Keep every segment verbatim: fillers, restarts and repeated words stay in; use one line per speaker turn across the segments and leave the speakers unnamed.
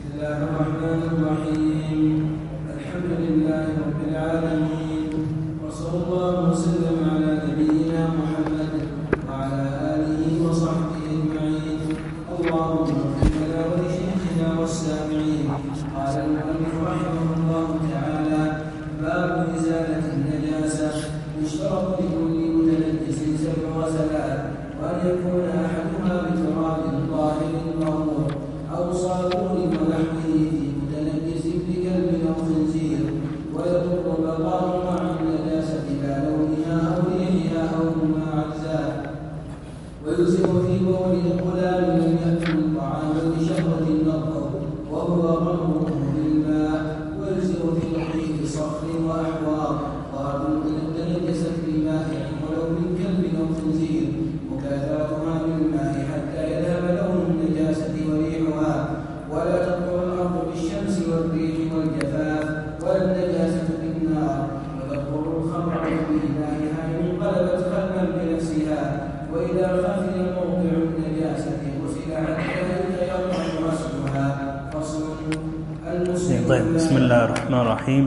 الله الرحمن الرحيم. الحمد لله رب العالمين، وصلى الله وسلم على نبينا محمد وعلى آله وصحبه أجمعين. اللهم اغفر لنا ولشيخنا والسامعين. قال المؤلف رحمه الله تعالى: باب إزالة النجاسة. يشترط لكل متنجس سبع غسلات، وأن يكون أحدها بتراب طاهر طهور أو صابون ونحوه في متنجس بكلب أو خنزير، ويضر بقاء مع النجاسة لا لونها أو ريحها أو ما أجزاء. ويلزم في بول الغلام لم يأكل الطعام بشهوة النظر وهو غمره بالماء. ويلزم في رحيق صخر وأحوار طهر تنجست بالماء ولو من كلب أو خنزير، مكاثرتها بالماء حتى يذهب لون النجاسة وريحها. ولا تطهر الأرض بالشمس والريح والجفاف، ولا النجاسة بالنار. وتطهر الخمر بإنائها إن انقلبت خلا بنفسها، وإذا خفي موضع النجاسة غسل حتى يتيقن غسلها. فصل. المسلم.
طيب، بسم الله الرحمن الرحيم.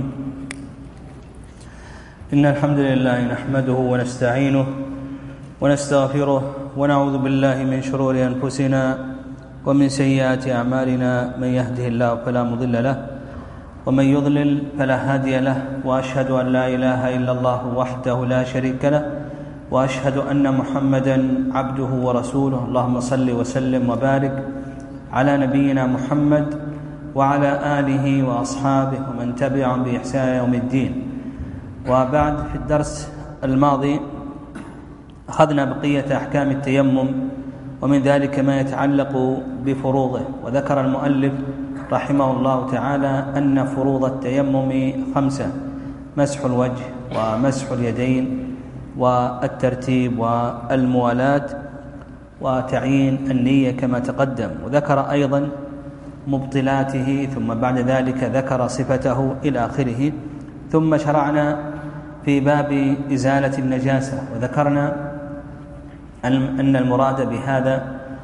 إن الحمد لله نحمده ونستعينه ونستغفره ونعوذ بالله من شرور أنفسنا ومن سيئات أعمالنا. من يهده الله فلا مضل له ومن يضلل فلا هادي له. وأشهد أن لا إله إلا الله وحده لا شريك له، وأشهد أن محمدا عبده ورسوله. اللهم صل وسلم وبارك على نبينا محمد وعلى آله وأصحابه ومن تبعهم بإحسان يوم الدين. وبعد، في الدرس الماضي أخذنا بقية أحكام التيمم، ومن ذلك ما يتعلق بفروضه. وذكر المؤلف رحمه الله تعالى أن فروض التيمم خمسة: مسح الوجه ومسح اليدين والترتيب والموالاة وتعيين النية كما تقدم. وذكر أيضا مبطلاته، ثم بعد ذلك ذكر صفته إلى آخره. ثم شرعنا في باب إزالة النجاسة، وذكرنا أن المراد بهذا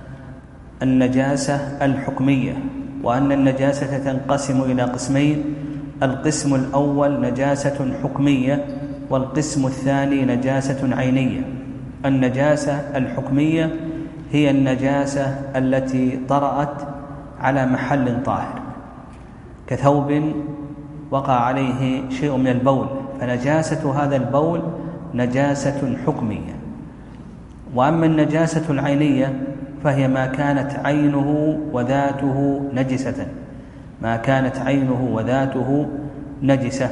النجاسة الحكمية، وأن النجاسة تنقسم إلى قسمين: القسم الأول نجاسة حكمية، والقسم الثاني نجاسة عينية. النجاسة الحكمية هي النجاسة التي طرأت على محل طاهر، كثوب وقع عليه شيء من البول، فنجاسة هذا البول نجاسة حكمية. وأما النجاسة العينية فهي ما كانت عينه وذاته نجسة، ما كانت عينه وذاته نجسة.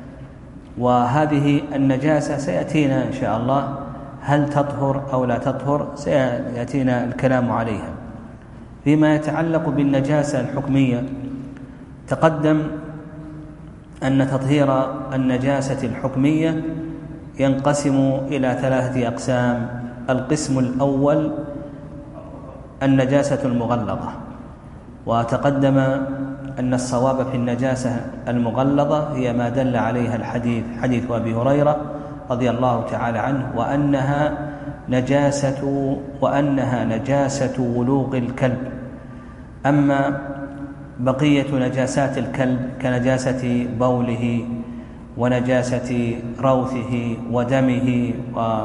وهذه النجاسة سيأتينا إن شاء الله هل تطهر أو لا تطهر، سيأتينا الكلام عليها. فيما يتعلق بالنجاسة الحكمية، تقدم أن تطهير النجاسة الحكمية ينقسم إلى ثلاثة أقسام. القسم الأول النجاسة المغلظة، وتقدم أن الصواب في النجاسة المغلظة هي ما دل عليها الحديث، حديث أبي هريرة رضي الله تعالى عنه، وأنها نجاسة وأنها نجاسة ولوغ الكلب. أما بقية نجاسات الكلب كنجاسة بوله ونجاسة روثه ودمه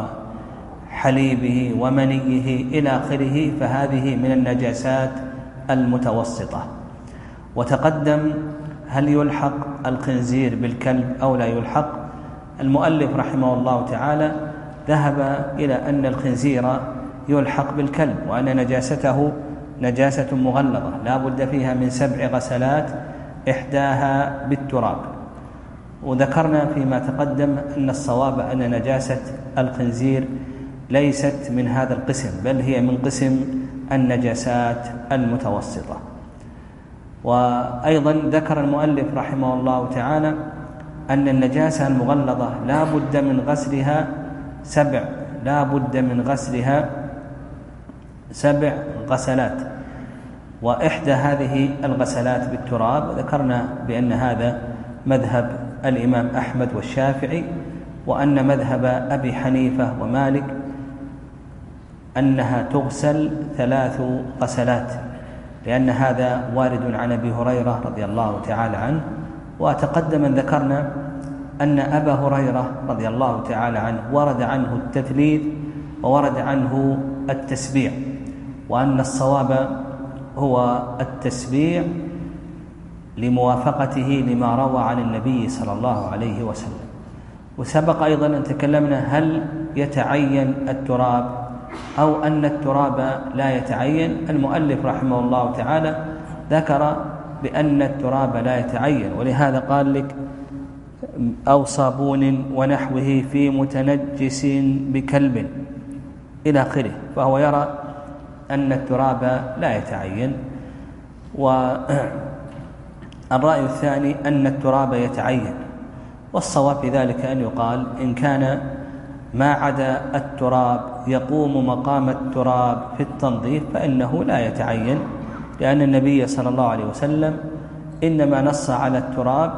وحليبه ومنيه إلى آخره، فهذه من النجاسات المتوسطة. وتقدم هل يلحق الخنزير بالكلب أو لا يلحق. المؤلف رحمه الله تعالى ذهب إلى أن الخنزير يلحق بالكلب، وأن نجاسته نجاسة مغلظة لا بد فيها من سبع غسلات، إحداها بالتراب. وذكرنا فيما تقدم أن الصواب أن نجاسة الخنزير ليست من هذا القسم، بل هي من قسم النجاسات المتوسطة. وأيضا ذكر المؤلف رحمه الله تعالى أن النجاسة المغلظة لا بد من غسلها سبع لا بد من غسلها سبع غسلات، وإحدى هذه الغسلات بالتراب. ذكرنا بأن هذا مذهب الإمام أحمد والشافعي، وأن مذهب أبي حنيفة ومالك أنها تغسل ثلاث غسلات، لأن هذا وارد عن أبي هريرة رضي الله تعالى عنه. وتقدم أن ذكرنا أن أبا هريرة رضي الله تعالى عنه ورد عنه التثليث وورد عنه التسبيع، وأن الصواب هو التسبيع لموافقته لما روى عن النبي صلى الله عليه وسلم. وسبق أيضا أن تكلمنا هل يتعين التراب أو أن التراب لا يتعين. المؤلف رحمه الله تعالى ذكر بأن التراب لا يتعين، ولهذا قال لك أو صابون ونحوه في متنجس بكلب إلى آخره، فهو يرى أن التراب لا يتعين. والرأي الثاني أن التراب يتعين، والصواب في ذلك أن يقال إن كان ما عدا التراب يقوم مقام التراب في التنظيف فإنه لا يتعين، لأن النبي صلى الله عليه وسلم إنما نص على التراب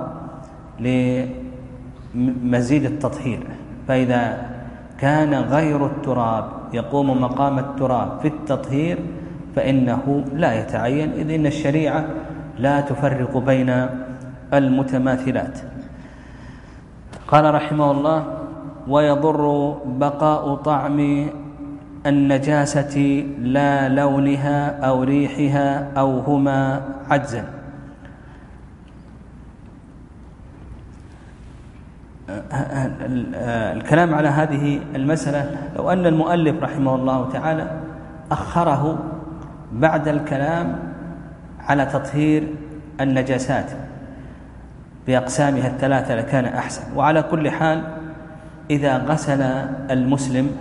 لمزيد التطهير، فإذا كان غير التراب يقوم مقام التراب في التطهير فإنه لا يتعين، إذ إن الشريعة لا تفرق بين المتماثلات. قال رحمه الله: ويضر بقاء طعم النجاسة لا لونها أو ريحها أو هما عجزا. الكلام على هذه المسألة لو أن المؤلف رحمه الله تعالى أخره بعد الكلام على تطهير النجاسات بأقسامها الثلاثة لكان أحسن. وعلى كل حال إذا غسل المسلم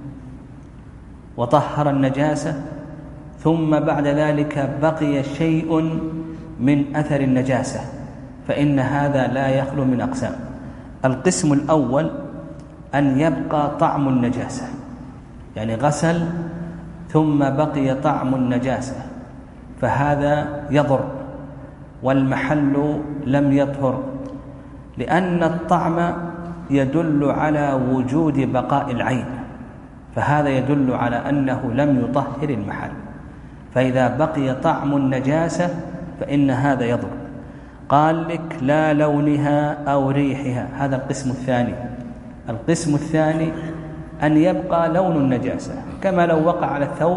وطهر النجاسة ثم بعد ذلك بقي شيء من أثر النجاسة فإن هذا لا يخلو من أقسام. القسم الأول أن يبقى طعم النجاسة، يعني غسل ثم بقي طعم النجاسة، فهذا يضر والمحل لم يطهر، لأن الطعم يدل على وجود بقاء العين، فهذا يدل على أنه لم يطهر المحل، فإذا بقي طعم النجاسة فإن هذا يضر. قال لك لا لونها أو ريحها، هذا القسم الثاني. القسم الثاني أن يبقى لون النجاسة، كما لو وقع على الثوب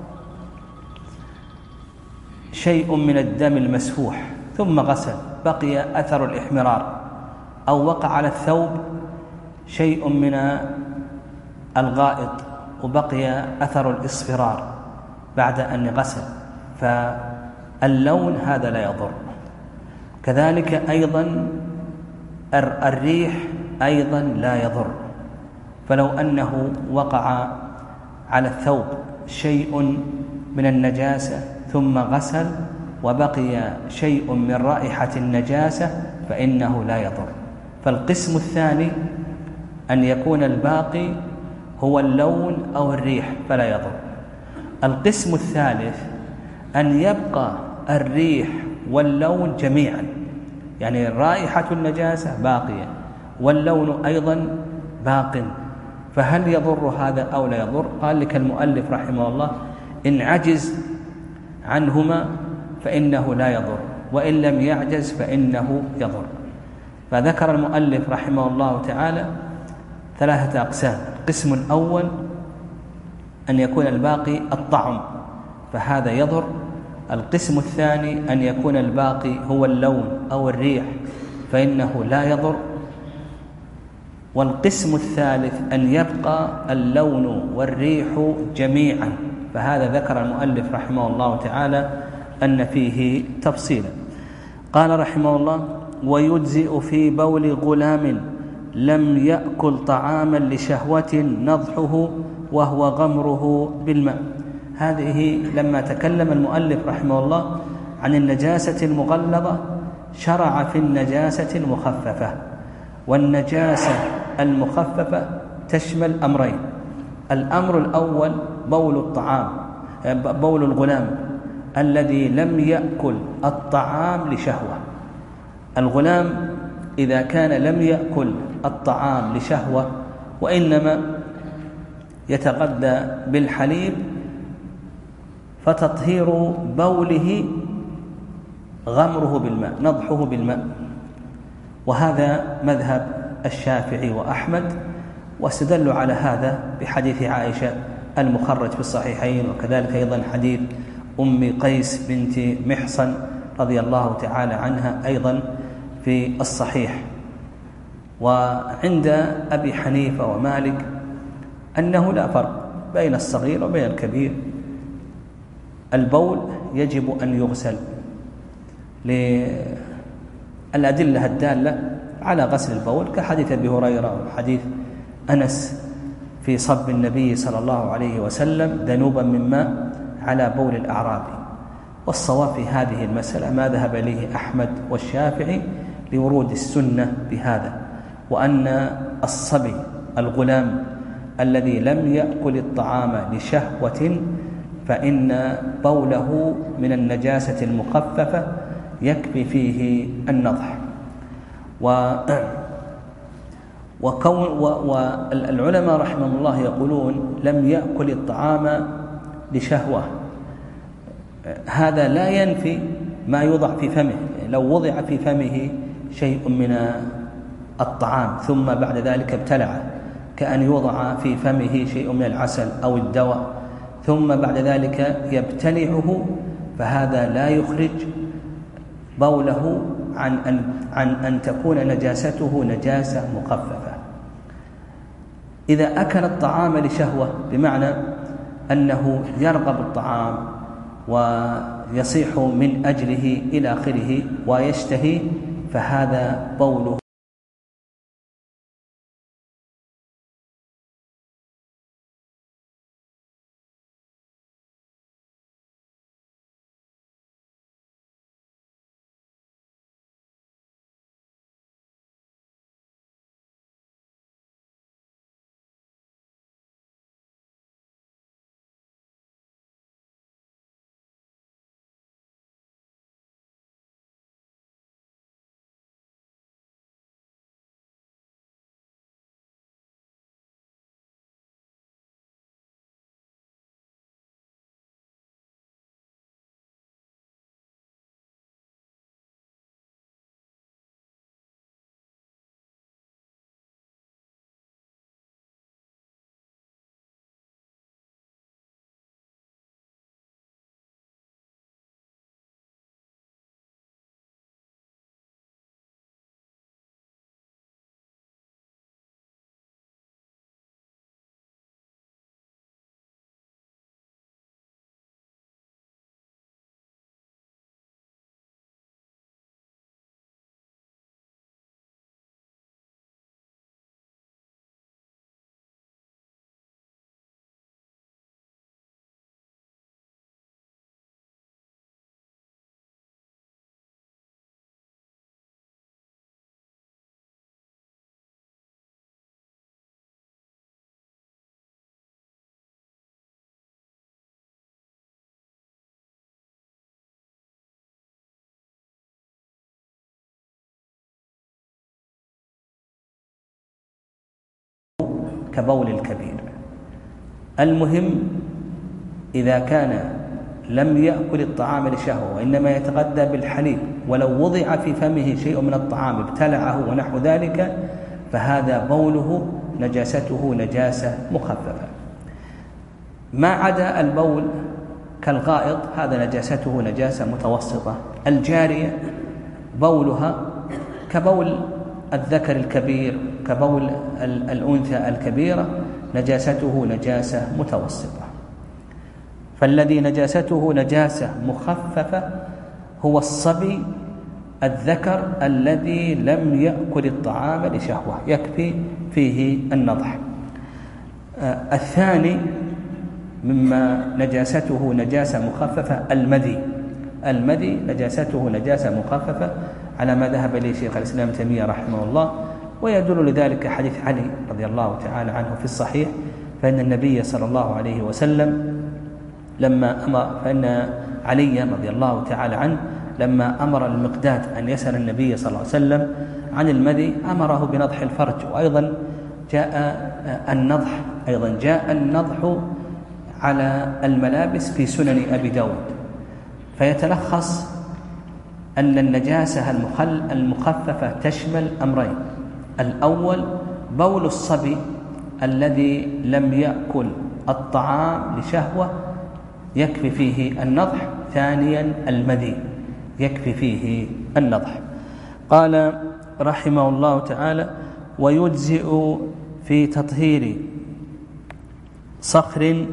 شيء من الدم المسفوح ثم غسل بقي أثر الإحمرار، أو وقع على الثوب شيء من الغائط وبقي أثر الإصفرار بعد أن غسل، فاللون هذا لا يضر. كذلك أيضا الريح أيضا لا يضر، فلو أنه وقع على الثوب شيء من النجاسة ثم غسل وبقي شيء من رائحة النجاسة فإنه لا يضر. فالقسم الثاني أن يكون الباقي هو اللون أو الريح فلا يضر. القسم الثالث أن يبقى الريح واللون جميعا، يعني رائحة النجاسة باقية واللون أيضا باق، فهل يضر هذا أو لا يضر؟ قال لك المؤلف رحمه الله إن عجز عنهما فإنه لا يضر، وإن لم يعجز فإنه يضر. فذكر المؤلف رحمه الله تعالى ثلاثة أقسام. القسم الأول أن يكون الباقي الطعم فهذا يضر. القسم الثاني أن يكون الباقي هو اللون أو الريح فإنه لا يضر. والقسم الثالث أن يبقى اللون والريح جميعا، فهذا ذكر المؤلف رحمه الله تعالى أن فيه تفصيلا. قال رحمه الله: ويجزئ في بول غلام لم يأكل طعاما لشهوة نضحه وهو غمره بالماء. هذه لما تكلم المؤلف رحمه الله عن النجاسة المغلظة شرع في النجاسة المخففة، والنجاسة المخففة تشمل أمرين. الأمر الأول بول الطعام بول الغلام الذي لم يأكل الطعام لشهوة. الغلام إذا كان لم يأكل الطعام لشهوة وإنما يتغذى بالحليب فتطهير بوله غمره بالماء، نضحه بالماء، وهذا مذهب الشافعي وأحمد. واستدلوا على هذا بحديث عائشة المخرج في الصحيحين، وكذلك أيضا حديث أم قيس بنت محصن رضي الله تعالى عنها أيضا في الصحيح. وعند أبي حنيفة ومالك أنه لا فرق بين الصغير وبين الكبير، البول يجب أن يغسل للأدلة الدالة على غسل البول، كحديث أبي هريرة وحديث أنس في صب النبي صلى الله عليه وسلم ذنوبا من ماء على بول الأعرابي. والصواب في هذه المسألة ما ذهب إليه أحمد والشافعي لورود السنة بهذا، وأن الصبي الغلام الذي لم يأكل الطعام لشهوة فإن بوله من النجاسة المخففة يكفي فيه النضح. و وكون والعلماء رحمهم الله يقولون لم يأكل الطعام لشهوة، هذا لا ينفي ما يوضع في فمه. لو وضع في فمه شيء من الطعام ثم بعد ذلك ابتلعه، كأن يوضع في فمه شيء من العسل أو الدواء ثم بعد ذلك يبتلعه، فهذا لا يخرج بوله عن أن, عن أن تكون نجاسته نجاسة مخففة. إذا أكل الطعام لشهوة بمعنى أنه يرغب الطعام ويصيح من أجله إلى آخره ويشتهي، فهذا بوله كبول الكبير. المهم إذا كان لم يأكل الطعام لشهوة وإنما يتغذى بالحليب، ولو وضع في فمه شيء من الطعام ابتلعه ونحو ذلك، فهذا بوله نجاسته نجاسة مخففة. ما عدا البول كالغائط هذا نجاسته نجاسة متوسطة. الجارية بولها كبول الذكر الكبير، كبول الأنثى الكبيرة، نجاسته نجاسة متوسطة. فالذي نجاسته نجاسة مخففة هو الصبي الذكر الذي لم يأكل الطعام لشهوة، يكفي فيه النضح. آه الثاني مما نجاسته نجاسة مخففة المذي. المذي نجاسته نجاسة مخففة على ما ذهب إليه شيخ الإسلام تيمية رحمه الله، ويدل لذلك حديث علي رضي الله تعالى عنه في الصحيح، فإن النبي صلى الله عليه وسلم لما أمر فإن علي رضي الله تعالى عنه لما أمر المقداد أن يسأل النبي صلى الله عليه وسلم عن المذي أمره بنضح الفرج. وأيضا جاء النضح أيضا جاء النضح على الملابس في سنن أبي داود، فيتلخص أن النجاسة المخففة تشمل أمرين: الأول بول الصبي الذي لم يأكل الطعام لشهوة يكفي فيه النضح، ثانيا المذي يكفي فيه النضح. قال رحمه الله تعالى: ويجزئ في تطهير صخر.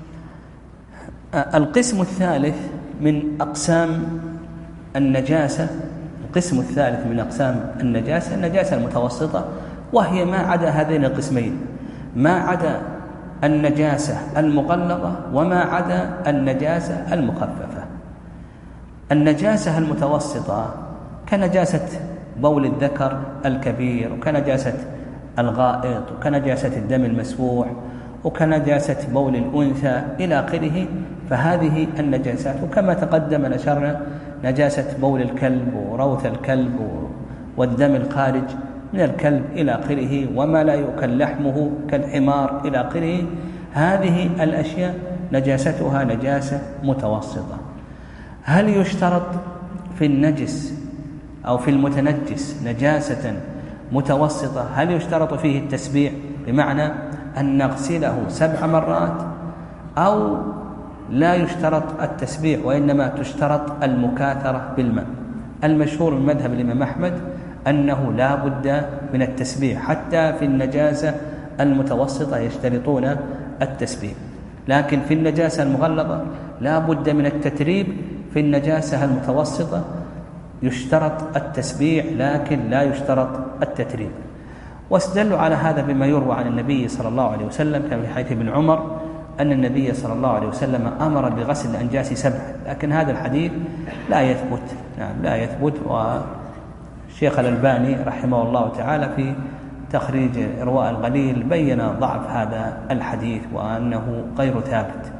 القسم الثالث من أقسام النجاسة القسم الثالث من أقسام النجاسة النجاسة المتوسطة، وهي ما عدا هذين القسمين، ما عدا النجاسة المغلظة وما عدا النجاسة المخففة. النجاسة المتوسطة كنجاسة بول الذكر الكبير، وكنجاسة الغائط، وكنجاسة الدم المسفوح، وكنجاسة بول الأنثى إلى آخره، فهذه النجاسات. وكما تقدم نشرنا نجاسة بول الكلب وروث الكلب والدم الخارج من الكلب إلى آخره، وما لا يؤكل لحمه كالحمار إلى آخره، هذه الأشياء نجاستها نجاسة متوسطة. هل يشترط في النجس أو في المتنجس نجاسة متوسطة هل يشترط فيه التسبيع، بمعنى أن نغسله سبع مرات، أو لا يشترط التسبيع وإنما تشترط المكاثرة بالماء؟ المشهور من مذهب الإمام أحمد أنه لا بد من التسبيع، حتى في النجاسة المتوسطة يشترطون التسبيع، لكن في النجاسة المغلظة لا بد من التتريب. في النجاسة المتوسطة يشترط التسبيع لكن لا يشترط التتريب. واستدلوا على هذا بما يروى عن النبي صلى الله عليه وسلم، كما في حديث ابن عمر أن النبي صلى الله عليه وسلم أمر بغسل الأنجاس سبعا، لكن هذا الحديث لا يثبت نعم لا يثبت والشيخ الألباني رحمه الله تعالى في تخريج إرواء الغليل بين ضعف هذا الحديث وأنه غير ثابت.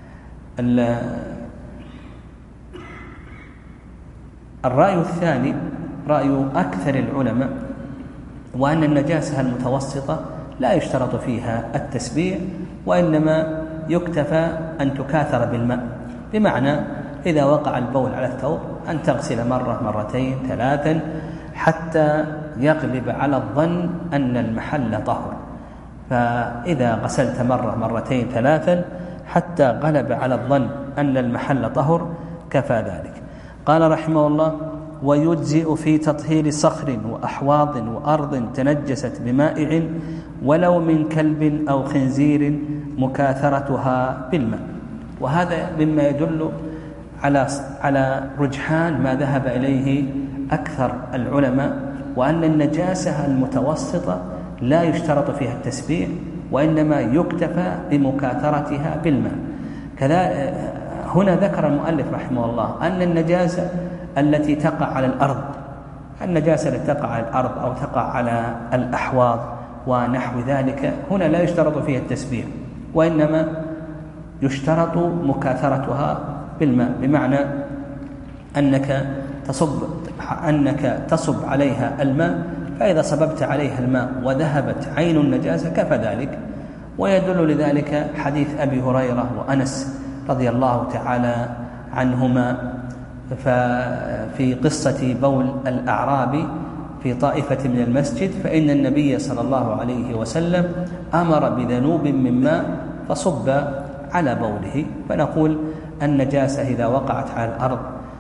الرأي الثاني رأي أكثر العلماء، وأن النجاسة المتوسطة لا يشترط فيها التسبيع، وإنما يكتفى أن تكاثر بالماء، بمعنى إذا وقع البول على الثوب أن تغسل مرة مرتين ثلاثا حتى يغلب على الظن أن المحل طهر، فإذا غسلت مرة مرتين ثلاثا حتى غلب على الظن أن المحل طهر كفى ذلك. قال رحمه الله: ويجزئ في تطهير صخر وأحواض وأرض تنجست بمائع ولو من كلب أو خنزير مكاثرتها بالماء. وهذا مما يدل على على رجحان ما ذهب إليه أكثر العلماء، وأن النجاسة المتوسطة لا يشترط فيها التسبيع، وإنما يكتفى بمكاثرتها بالماء. كذا هنا ذكر المؤلف رحمه الله أن النجاسة التي تقع على الأرض النجاسة التي تقع على الأرض أو تقع على الأحواض ونحو ذلك هنا لا يشترط فيها التسبيع، وإنما يشترط مكاثرتها بالماء، بمعنى أنك تصب أنك تصب عليها الماء، فإذا صببت عليها الماء وذهبت عين النجاسة كفى ذلك. ويدل لذلك حديث أبي هريرة وأنس رضي الله تعالى عنهما ففي قصة بول الأعرابي في طائفة من المسجد، فإن النبي صلى الله عليه وسلم أمر بذنوب من ماء فصب على بوله. فنقول النجاسة إذا وقعت على الأرض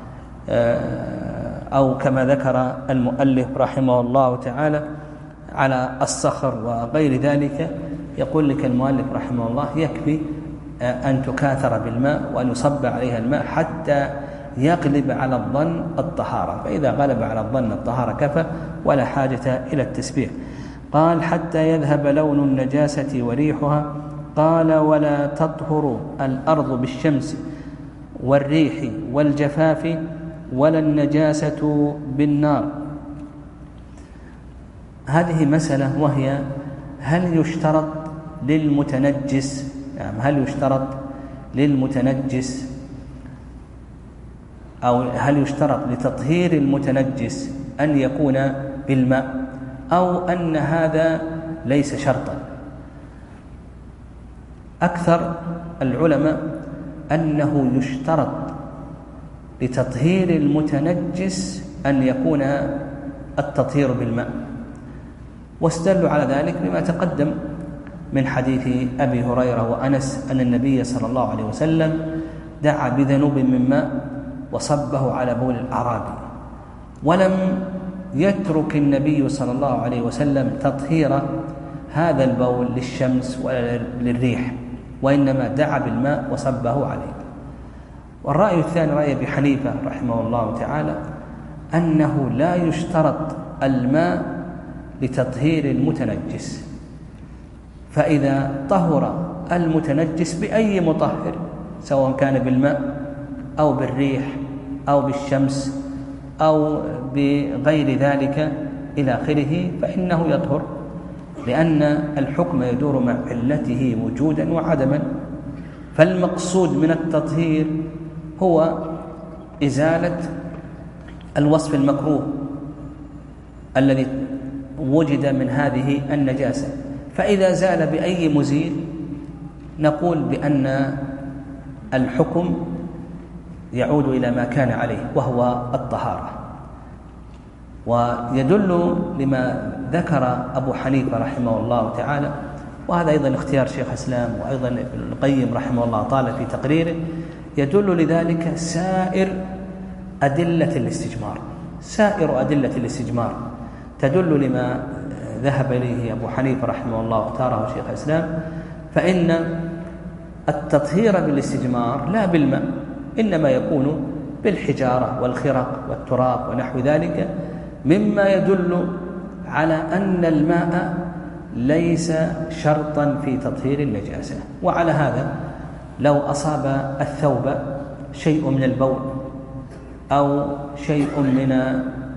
أو كما ذكر المؤلف رحمه الله تعالى على الصخر وغير ذلك، يقول لك المؤلف رحمه الله يكفي أن تكاثر بالماء وأن يصب عليها الماء حتى يغلب على الظن الطهارة، فإذا غلب على الظن الطهارة كفى ولا حاجة إلى التسبيح. قال: حتى يذهب لون النجاسة وريحها. قال: ولا تطهر الأرض بالشمس والريح والجفاف ولا النجاسة بالنار. هذه مسألة، وهي هل يشترط للمتنجس يعني هل يشترط للمتنجس أو هل يشترط لتطهير المتنجس أن يكون بالماء، أو أن هذا ليس شرطا؟ أكثر العلماء أنه يشترط لتطهير المتنجس أن يكون التطهير بالماء، واستدلوا على ذلك بما تقدم من حديث أبي هريرة وأنس أن النبي صلى الله عليه وسلم دعا بذنوب من ماء وصبه على بول الأعرابي، ولم يترك النبي صلى الله عليه وسلم تطهير هذا البول للشمس ولا للريح، وإنما دعا بالماء وصبه عليه. والرأي الثاني رأي أبي حنيفة رحمه الله تعالى أنه لا يشترط الماء لتطهير المتنجس، فإذا طهر المتنجس بأي مطهر سواء كان بالماء أو بالريح أو بالشمس أو بغير ذلك إلى آخره فإنه يطهر، لأن الحكم يدور مع علته وجودا وعدما. فالمقصود من التطهير هو إزالة الوصف المكروه الذي وجد من هذه النجاسة، فإذا زال بأي مزيل نقول بأن الحكم يعود إلى ما كان عليه وهو الطهارة. ويدل لما ذكر أبو حنيفة رحمه الله تعالى، وهذا أيضا اختيار شيخ الإسلام وأيضا ابن القيم رحمه الله تعالى في تقريره، يدل لذلك سائر أدلة الاستجمار سائر أدلة الاستجمار تدل لما ذهب إليه أبو حنيفة رحمه الله واختاره شيخ الإسلام، فإن التطهير بالاستجمار لا بالماء، إنما يكون بالحجارة والخرق والتراب ونحو ذلك، مما يدل على أن الماء ليس شرطا في تطهير النجاسة. وعلى هذا لو أصاب الثوب شيء من البول أو شيء من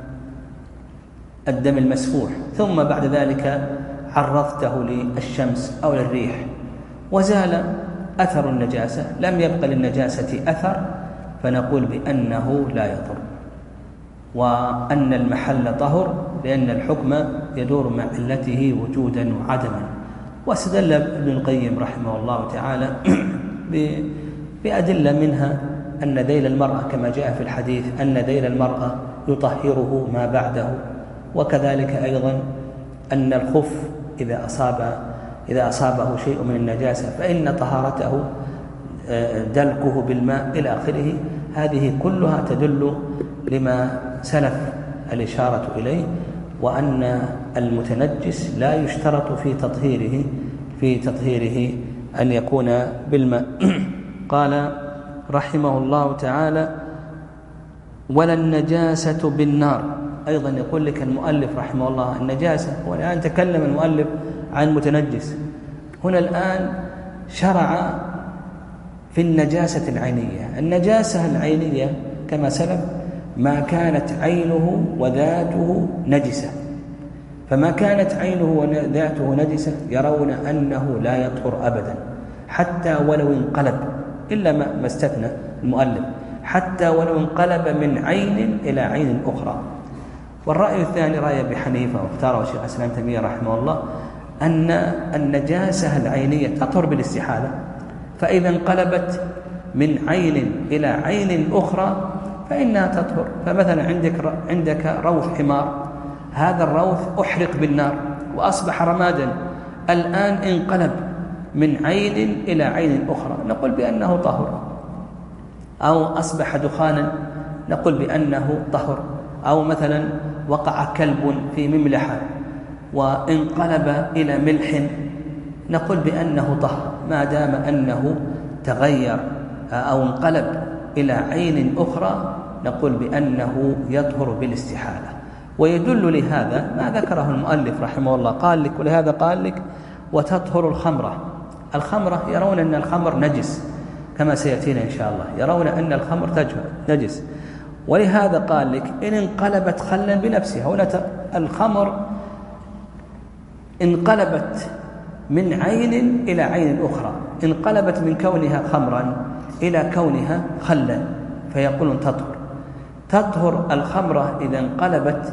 الدم المسفوح ثم بعد ذلك عرضته للشمس أو للريح وزال أثر النجاسة، لم يبقى للنجاسة أثر، فنقول بأنه لا يضر وأن المحل طهر، لأن الحكم يدور مع علته وجودا وعدما. واستدل ابن القيم رحمه الله تعالى بأدلة منها أن ذيل المرأة كما جاء في الحديث أن ذيل المرأة يطهره ما بعده، وكذلك أيضا أن الخف إذا أصاب إذا أصابه شيء من النجاسة فإن طهارته دلكه بالماء إلى آخره. هذه كلها تدل لما سلف الإشارة إليه، وأن المتنجس لا يشترط في تطهيره في تطهيره أن يكون بالماء. قال رحمه الله تعالى: ولا النجاسة بالنار. أيضا يقول لك المؤلف رحمه الله النجاسة، والآن تكلم المؤلف عن متنجس، هنا الآن شرع في النجاسة العينية. النجاسة العينية كما سلف ما كانت عينه وذاته نجسة، فما كانت عينه وذاته نجسة يرون أنه لا يطهر أبدا حتى ولو انقلب، إلا ما استثنى المؤلف، حتى ولو انقلب من عين إلى عين أخرى. والرأي الثاني رأي أبي حنيفة واختاره شيخ الإسلام ابن تيمية رحمه الله أن النجاسة العينية تطهر بالاستحالة، فإذا انقلبت من عين إلى عين أخرى فإنها تطهر. فمثلا عندك عندك روث حمار، هذا الروث أحرق بالنار وأصبح رمادا، الآن انقلب من عين إلى عين أخرى، نقول بأنه طهر. أو أصبح دخانا، نقول بأنه طهر. أو مثلا وقع كلب في مملحة وانقلب إلى ملح، نقول بأنه طهر ما دام أنه تغير أو انقلب إلى عين أخرى، نقول بأنه يطهر بالاستحالة. ويدل لهذا ما ذكره المؤلف رحمه الله، قال لك ولهذا قال لك وتطهر الخمرة. الخمرة يرون أن الخمر نجس كما سيأتينا إن شاء الله، يرون أن الخمر نجس، ولهذا قال لك إن انقلبت خلا بنفسها. هنا الخمر انقلبت من عين إلى عين أخرى، انقلبت من كونها خمرا إلى كونها خلا، فيقولون تطهر. تطهر الخمرة إذا انقلبت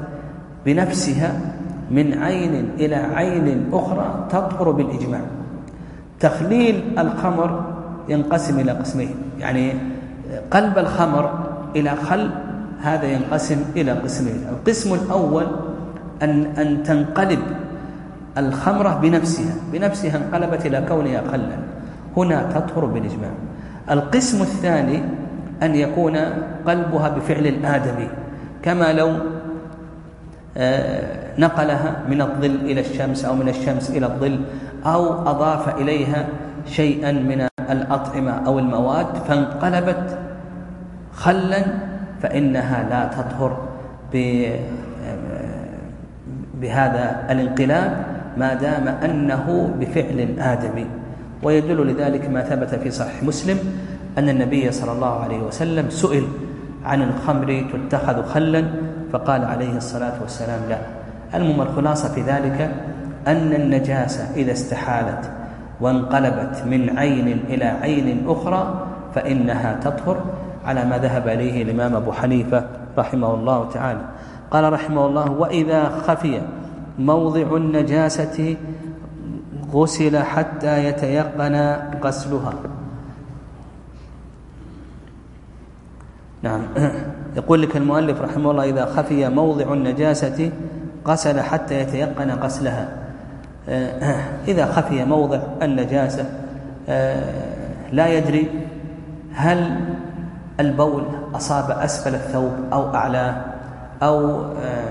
بنفسها من عين إلى عين أخرى، تطهر بالإجماع. تخليل الخمر ينقسم إلى قسمين، يعني قلب الخمر إلى خل هذا ينقسم إلى قسمين. القسم الأول أن, أن تنقلب الخمرة بنفسها بنفسها انقلبت إلى كونها خلا، هنا تطهر بالإجماع. القسم الثاني أن يكون قلبها بفعل الآدمي، كما لو نقلها من الظل إلى الشمس أو من الشمس إلى الظل، أو أضاف إليها شيئا من الأطعمة أو المواد فانقلبت خلا، فإنها لا تطهر بهذا الانقلاب ما دام أنه بفعل آدمي. ويدل لذلك ما ثبت في صحيح مسلم أن النبي صلى الله عليه وسلم سئل عن الخمر تتخذ خلا فقال عليه الصلاة والسلام لا. المهم الخلاصة في ذلك أن النجاسة إذا استحالت وانقلبت من عين إلى عين أخرى فإنها تطهر، على ما ذهب إليه الإمام أبو حنيفة رحمه الله تعالى. قال رحمه الله: وإذا خفي موضع النجاسة غسل حتى يتيقن غسلها. نعم، يقول لك المؤلف رحمه الله: إذا خفي موضع النجاسة غسل حتى يتيقن غسلها. إذا خفي موضع النجاسة لا يدري هل البول أصاب أسفل الثوب أو أعلاه أو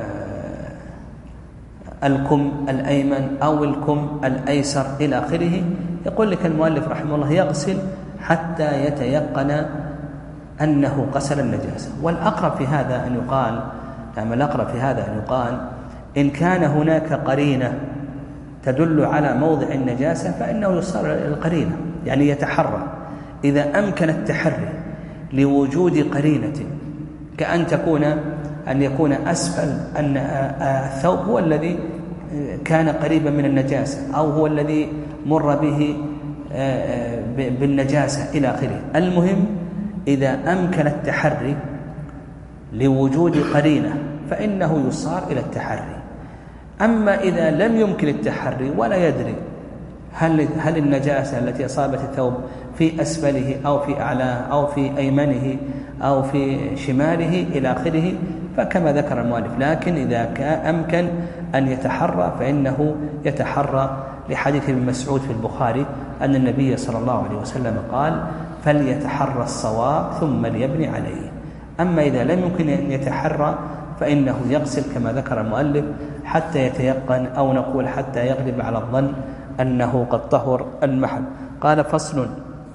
الكم الأيمن أو الكم الأيسر إلى آخره، يقول لك المؤلف رحمه الله يغسل حتى يتيقن أنه غسل النجاسة. والأقرب في هذا أن يقال يعني الأقرب في هذا أن يقال إن كان هناك قرينة تدل على موضع النجاسة فإنه يصار القرينة، يعني يتحرى. إذا أمكن التحري لوجود قرينة كأن تكون أن يكون أسفل أن الثوب هو الذي كان قريبا من النجاسة أو هو الذي مر به بالنجاسة إلى آخره. المهم إذا أمكن التحري لوجود قرينة فإنه يصار إلى التحري. أما إذا لم يمكن التحري ولا يدري هل هل النجاسة التي أصابت الثوب في أسفله أو في أعلاه أو في أيمنه أو في شماله إلى آخره، فكما ذكر المؤلف. لكن إذا كان أمكن أن يتحرى فإنه يتحرى، لحديث ابن مسعود في البخاري أن النبي صلى الله عليه وسلم قال: فليتحرى الصواب ثم ليبني عليه. أما إذا لم يمكن أن يتحرى فإنه يغسل كما ذكر المؤلف حتى يتيقن، أو نقول حتى يغلب على الظن أنه قد طهر المحل. قال: فصل.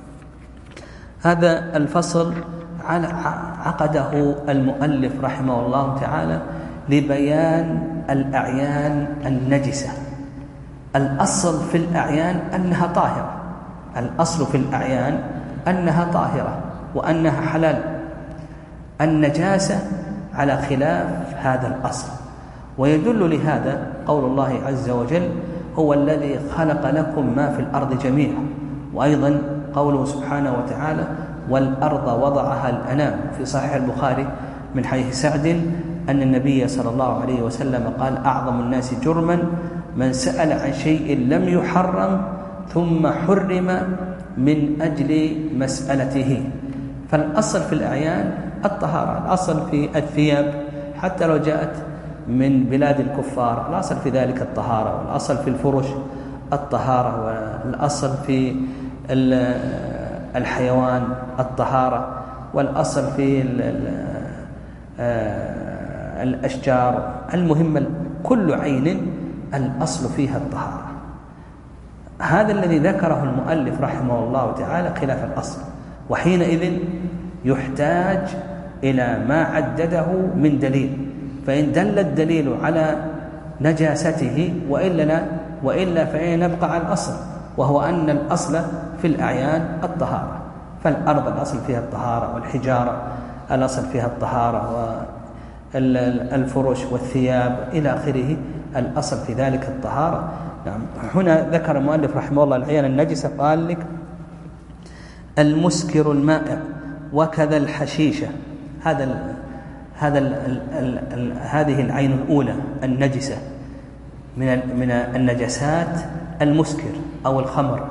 هذا الفصل عقده المؤلف رحمه الله تعالى لبيان الأعيان النجسة. الأصل في الأعيان أنها طاهرة، الأصل في الأعيان أنها طاهرة وأنها حلال. النجاسة على خلاف هذا الأصل، ويدل لهذا قول الله عز وجل: هو الذي خلق لكم ما في الأرض جميعا. وأيضا قوله سبحانه وتعالى: والأرض وضعها الأنام، في صحيح البخاري من حديث سعد أن النبي صلى الله عليه وسلم قال: أعظم الناس جرما من سأل عن شيء لم يحرم ثم حرم من أجل مسألته. فالأصل في الأعيان الطهارة، الأصل في الثياب حتى لو جاءت من بلاد الكفار الأصل في ذلك الطهارة، والأصل في الفرش الطهارة، والأصل في الحيوان الطهارة، والأصل في الأشجار. المهم كل عين الأصل فيها الطهارة. هذا الذي ذكره المؤلف رحمه الله تعالى خلاف الأصل، وحينئذ يحتاج إلى ما عدده من دليل. فإن دل الدليل على نجاسته وإلا, وإلا فإن نبقى على الأصل، وهو أن الأصل في الأعيان الطهارة. فالأرض الأصل فيها الطهارة، والحجارة الأصل فيها الطهارة، والفرش والثياب إلى آخره الأصل في ذلك الطهارة. نعم. هنا ذكر المؤلف رحمه الله العيان النجسة، قال لك: المسكر المائع وكذا الحشيشة. هذا ال هذا ال ال ال هذه العين الأولى النجسة من من النجسات المسكر أو الخمر،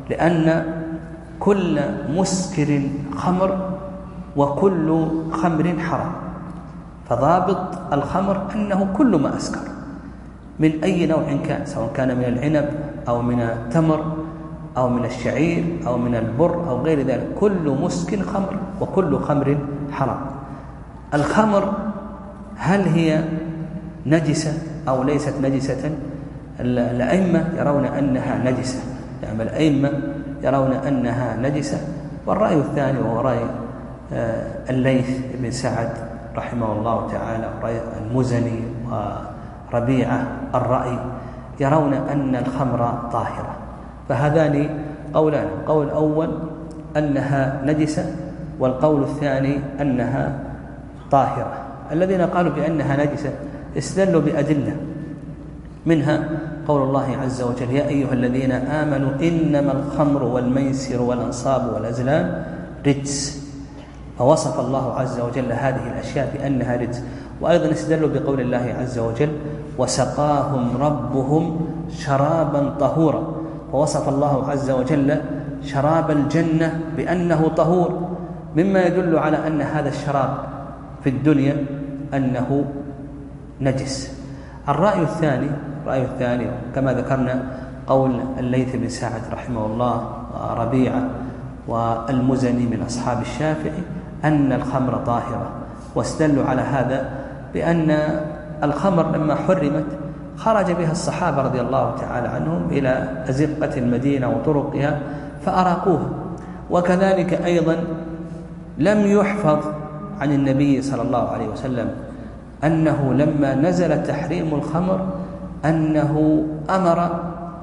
لأن كل مسكر خمر وكل خمر حرام، فضابط الخمر أنه كل ما أسكر من أي نوع كان، سواء كان من العنب أو من التمر أو من الشعير أو من البر أو غير ذلك، كل مسكر خمر وكل خمر حرام. الخمر هل هي نجسة أو ليست نجسة؟ الأئمة يرون أنها نجسة، يعني الأئمة يرون أنها نجسة. والرأي الثاني وهو رأي الليث بن سعد رحمه الله تعالى ورأي المزني وربيعة الرأي يرون أن الخمر طاهرة. فهذان قولان، قول أول أنها نجسة، والقول الثاني أنها طاهرة. الذين قالوا بأنها نجسة استدلوا بأدلة، منها قول الله عز وجل: يا أيها الذين آمنوا إنما الخمر والميسر والأنصاب والأزلام رجس، فوصف الله عز وجل هذه الأشياء بأنها رجس. وأيضا استدلوا بقول الله عز وجل: وسقاهم ربهم شرابا طهورا، فوصف الله عز وجل شراب الجنة بأنه طهور، مما يدل على أن هذا الشراب في الدنيا أنه نجس. الرأي الثاني الرأي الثاني كما ذكرنا قول الليث بن سعد رحمه الله وربيعة والمزني من أصحاب الشافعي أن الخمر طاهرة، واستدلوا على هذا بأن الخمر لما حرمت خرج بها الصحابة رضي الله تعالى عنهم إلى أزقة المدينة وطرقها فأراقوها. وكذلك أيضا لم يحفظ عن النبي صلى الله عليه وسلم أنه لما نزل تحريم الخمر أنه أمر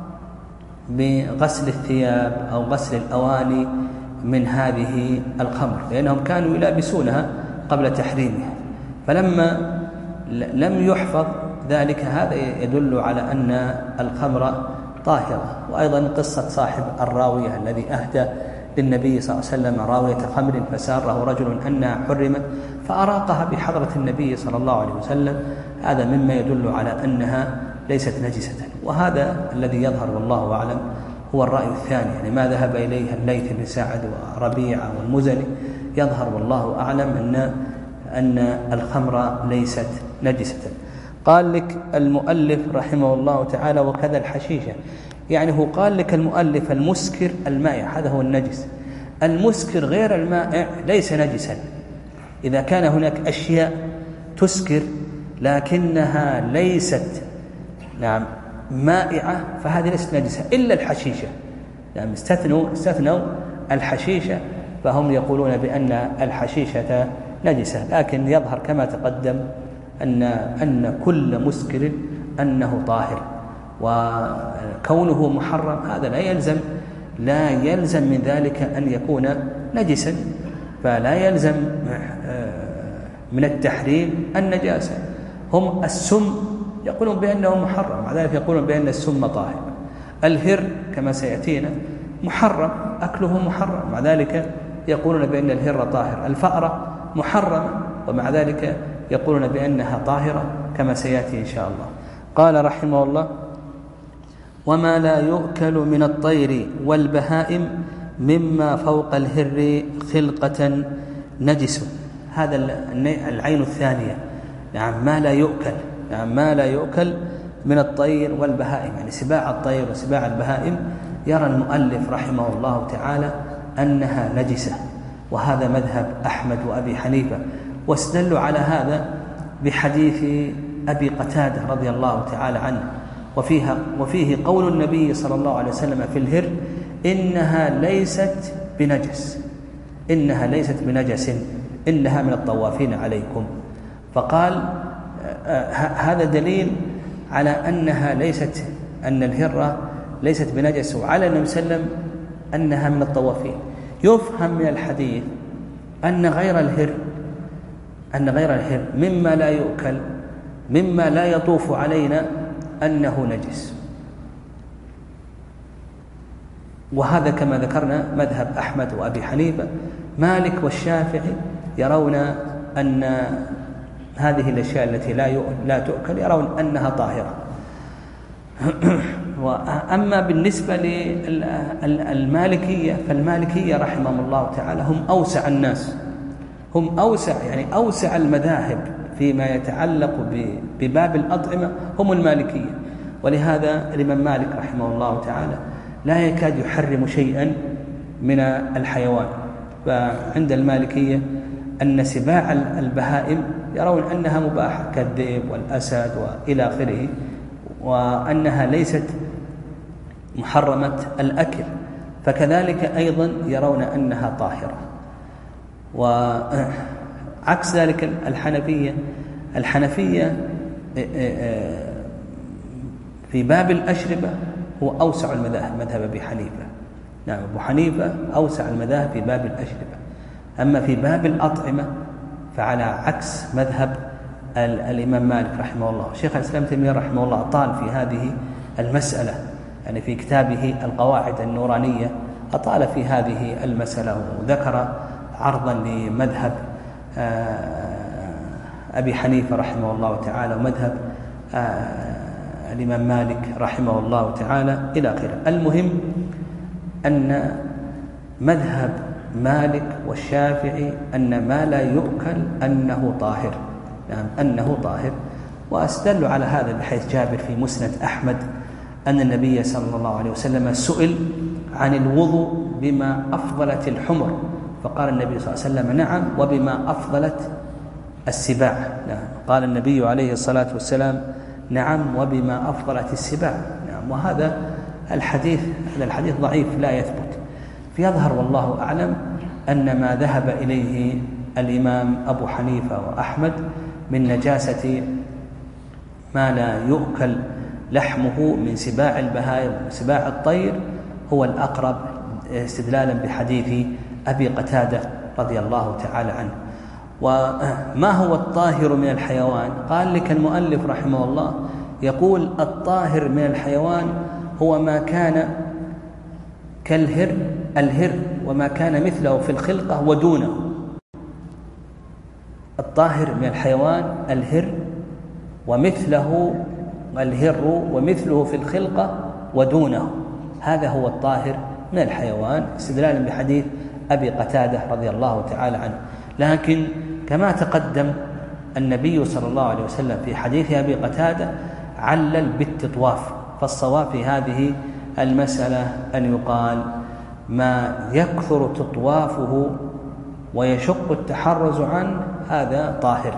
بغسل الثياب أو غسل الأواني من هذه الخمر، لأنهم كانوا يلابسونها قبل تحريمها. فلما لم يحفظ ذلك هذا يدل على أن الخمر طاهرة. وأيضا قصة صاحب الراوية الذي أهدى للنبي صلى الله عليه وسلم راوية خمر فساره رجل أنها حرمت فأراقها بحضرة النبي صلى الله عليه وسلم، هذا مما يدل على أنها ليست نجسة. وهذا الذي يظهر والله أعلم هو الرأي الثاني، يعني ما ذهب إليه الليث بن سعد وربيعة والمزني يظهر والله أعلم أن أن الخمر ليست نجسة. قال لك المؤلف رحمه الله تعالى: وكذا الحشيشة، يعني هو قال لك المؤلف المسكر المائع هذا هو النجس، المسكر غير المائع ليس نجسا. إذا كان هناك أشياء تسكر لكنها ليست نعم مائعة فهذه ليست نجسة إلا الحشيشة، يعني استثنوا استثنوا الحشيشة، فهم يقولون بأن الحشيشة نجسة. لكن يظهر كما تقدم أن أن كل مسكر أنه طاهر، وكونه محرم هذا لا يلزم لا يلزم من ذلك أن يكون نجسا، فلا يلزم من التحريم النجاسة. هم السم يقولون بأنه محرم، مع ذلك يقولون بأن السم طاهر. الهر كما سيأتينا محرم، أكله محرم، مع ذلك يقولون بأن الهر طاهر. الفأرة محرم ومع ذلك يقولون بأنها طاهرة كما سيأتي إن شاء الله. قال رحمه الله: وما لا يؤكل من الطير والبهائم مما فوق الهر خلقة نجس. هذا العين الثانية، نعم ما لا يؤكل، نعم ما لا يؤكل من الطير والبهائم، يعني سباع الطير وسباع البهائم يرى المؤلف رحمه الله تعالى أنها نجسة، وهذا مذهب أحمد وأبي حنيفة. واستدلوا على هذا بحديث أبي قتادة رضي الله تعالى عنه، وفيها وفيه قول النبي صلى الله عليه وسلم في الهر: إنها ليست بنجس إنها ليست بنجس إنها من الطوافين عليكم. فقال هذا دليل على أنها ليست أن الهرة ليست بنجس، وعلى النبي صلى الله عليه وسلم أنها من الطوافين. يفهم من الحديث أن غير الهر أن غير الهر مما لا يؤكل مما لا يطوف علينا أنه نجس، وهذا كما ذكرنا مذهب أحمد وأبي حنيفة. مالك والشافعي يرون أن هذه الأشياء التي لا لا تؤكل يرون أنها طاهرة. وأما بالنسبة للمالكية فالمالكية رحمهم الله تعالى هم أوسع الناس، هم أوسع يعني أوسع المذاهب فيما يتعلق بباب الأطعمة هم المالكية. ولهذا الإمام مالك رحمه الله تعالى لا يكاد يحرم شيئا من الحيوان. فعند المالكية أن سباع البهائم يرون أنها مباحة كالذئب والأسد وإلى آخره، وأنها ليست محرمة الأكل، فكذلك أيضا يرون أنها طاهرة. وعكس ذلك الحنفية، الحنفية في باب الأشربة هو أوسع المذاهب، مذهب أبي حنيفة. نعم أبو حنيفة أوسع المذاهب في باب الأشربة. أما في باب الأطعمة فعلى عكس مذهب الإمام مالك رحمه الله. شيخ الإسلام تيمية رحمه الله أطال في هذه المسألة، يعني في كتابه القواعد النورانية أطال في هذه المسألة، وذكر عرضا لمذهب أبي حنيفة رحمه الله تعالى ومذهب الإمام مالك رحمه الله تعالى إلى آخره. المهم أن مذهب مالك والشافعي أن ما لا يؤكل أنه طاهر، نعم أنه طاهر. وأستدل على هذا بحيث جابر في مسند أحمد أن النبي صلى الله عليه وسلم سئل عن الوضوء بما أفضلت الحمر، فقال النبي صلى الله عليه وسلم نعم وبما أفضلت السباع. نعم قال النبي عليه الصلاة والسلام نعم وبما أفضلت السباع. نعم. وهذا الحديث هذا الحديث ضعيف لا يثبت. فيظهر والله أعلم أن ما ذهب إليه الإمام أبو حنيفة وأحمد من نجاسة ما لا يؤكل لحمه من سباع البهائم وسباع الطير هو الأقرب، استدلالا بحديث أبي قتادة رضي الله تعالى عنه. وما هو الطاهر من الحيوان؟ قال لك المؤلف رحمه الله يقول الطاهر من الحيوان هو ما كان كالهر الهر وما كان مثله في الخلقة ودونه. الطاهر من الحيوان الهر ومثله الهر ومثله في الخلقة ودونه، هذا هو الطاهر من الحيوان، استدلالا بحديث أبي قتادة رضي الله تعالى عنه. لكن كما تقدم النبي صلى الله عليه وسلم في حديث أبي قتادة علل بالتطواف، فالصواب في هذه المسألة أن يقال ما يكثر تطوافه ويشق التحرز عنه هذا طاهر،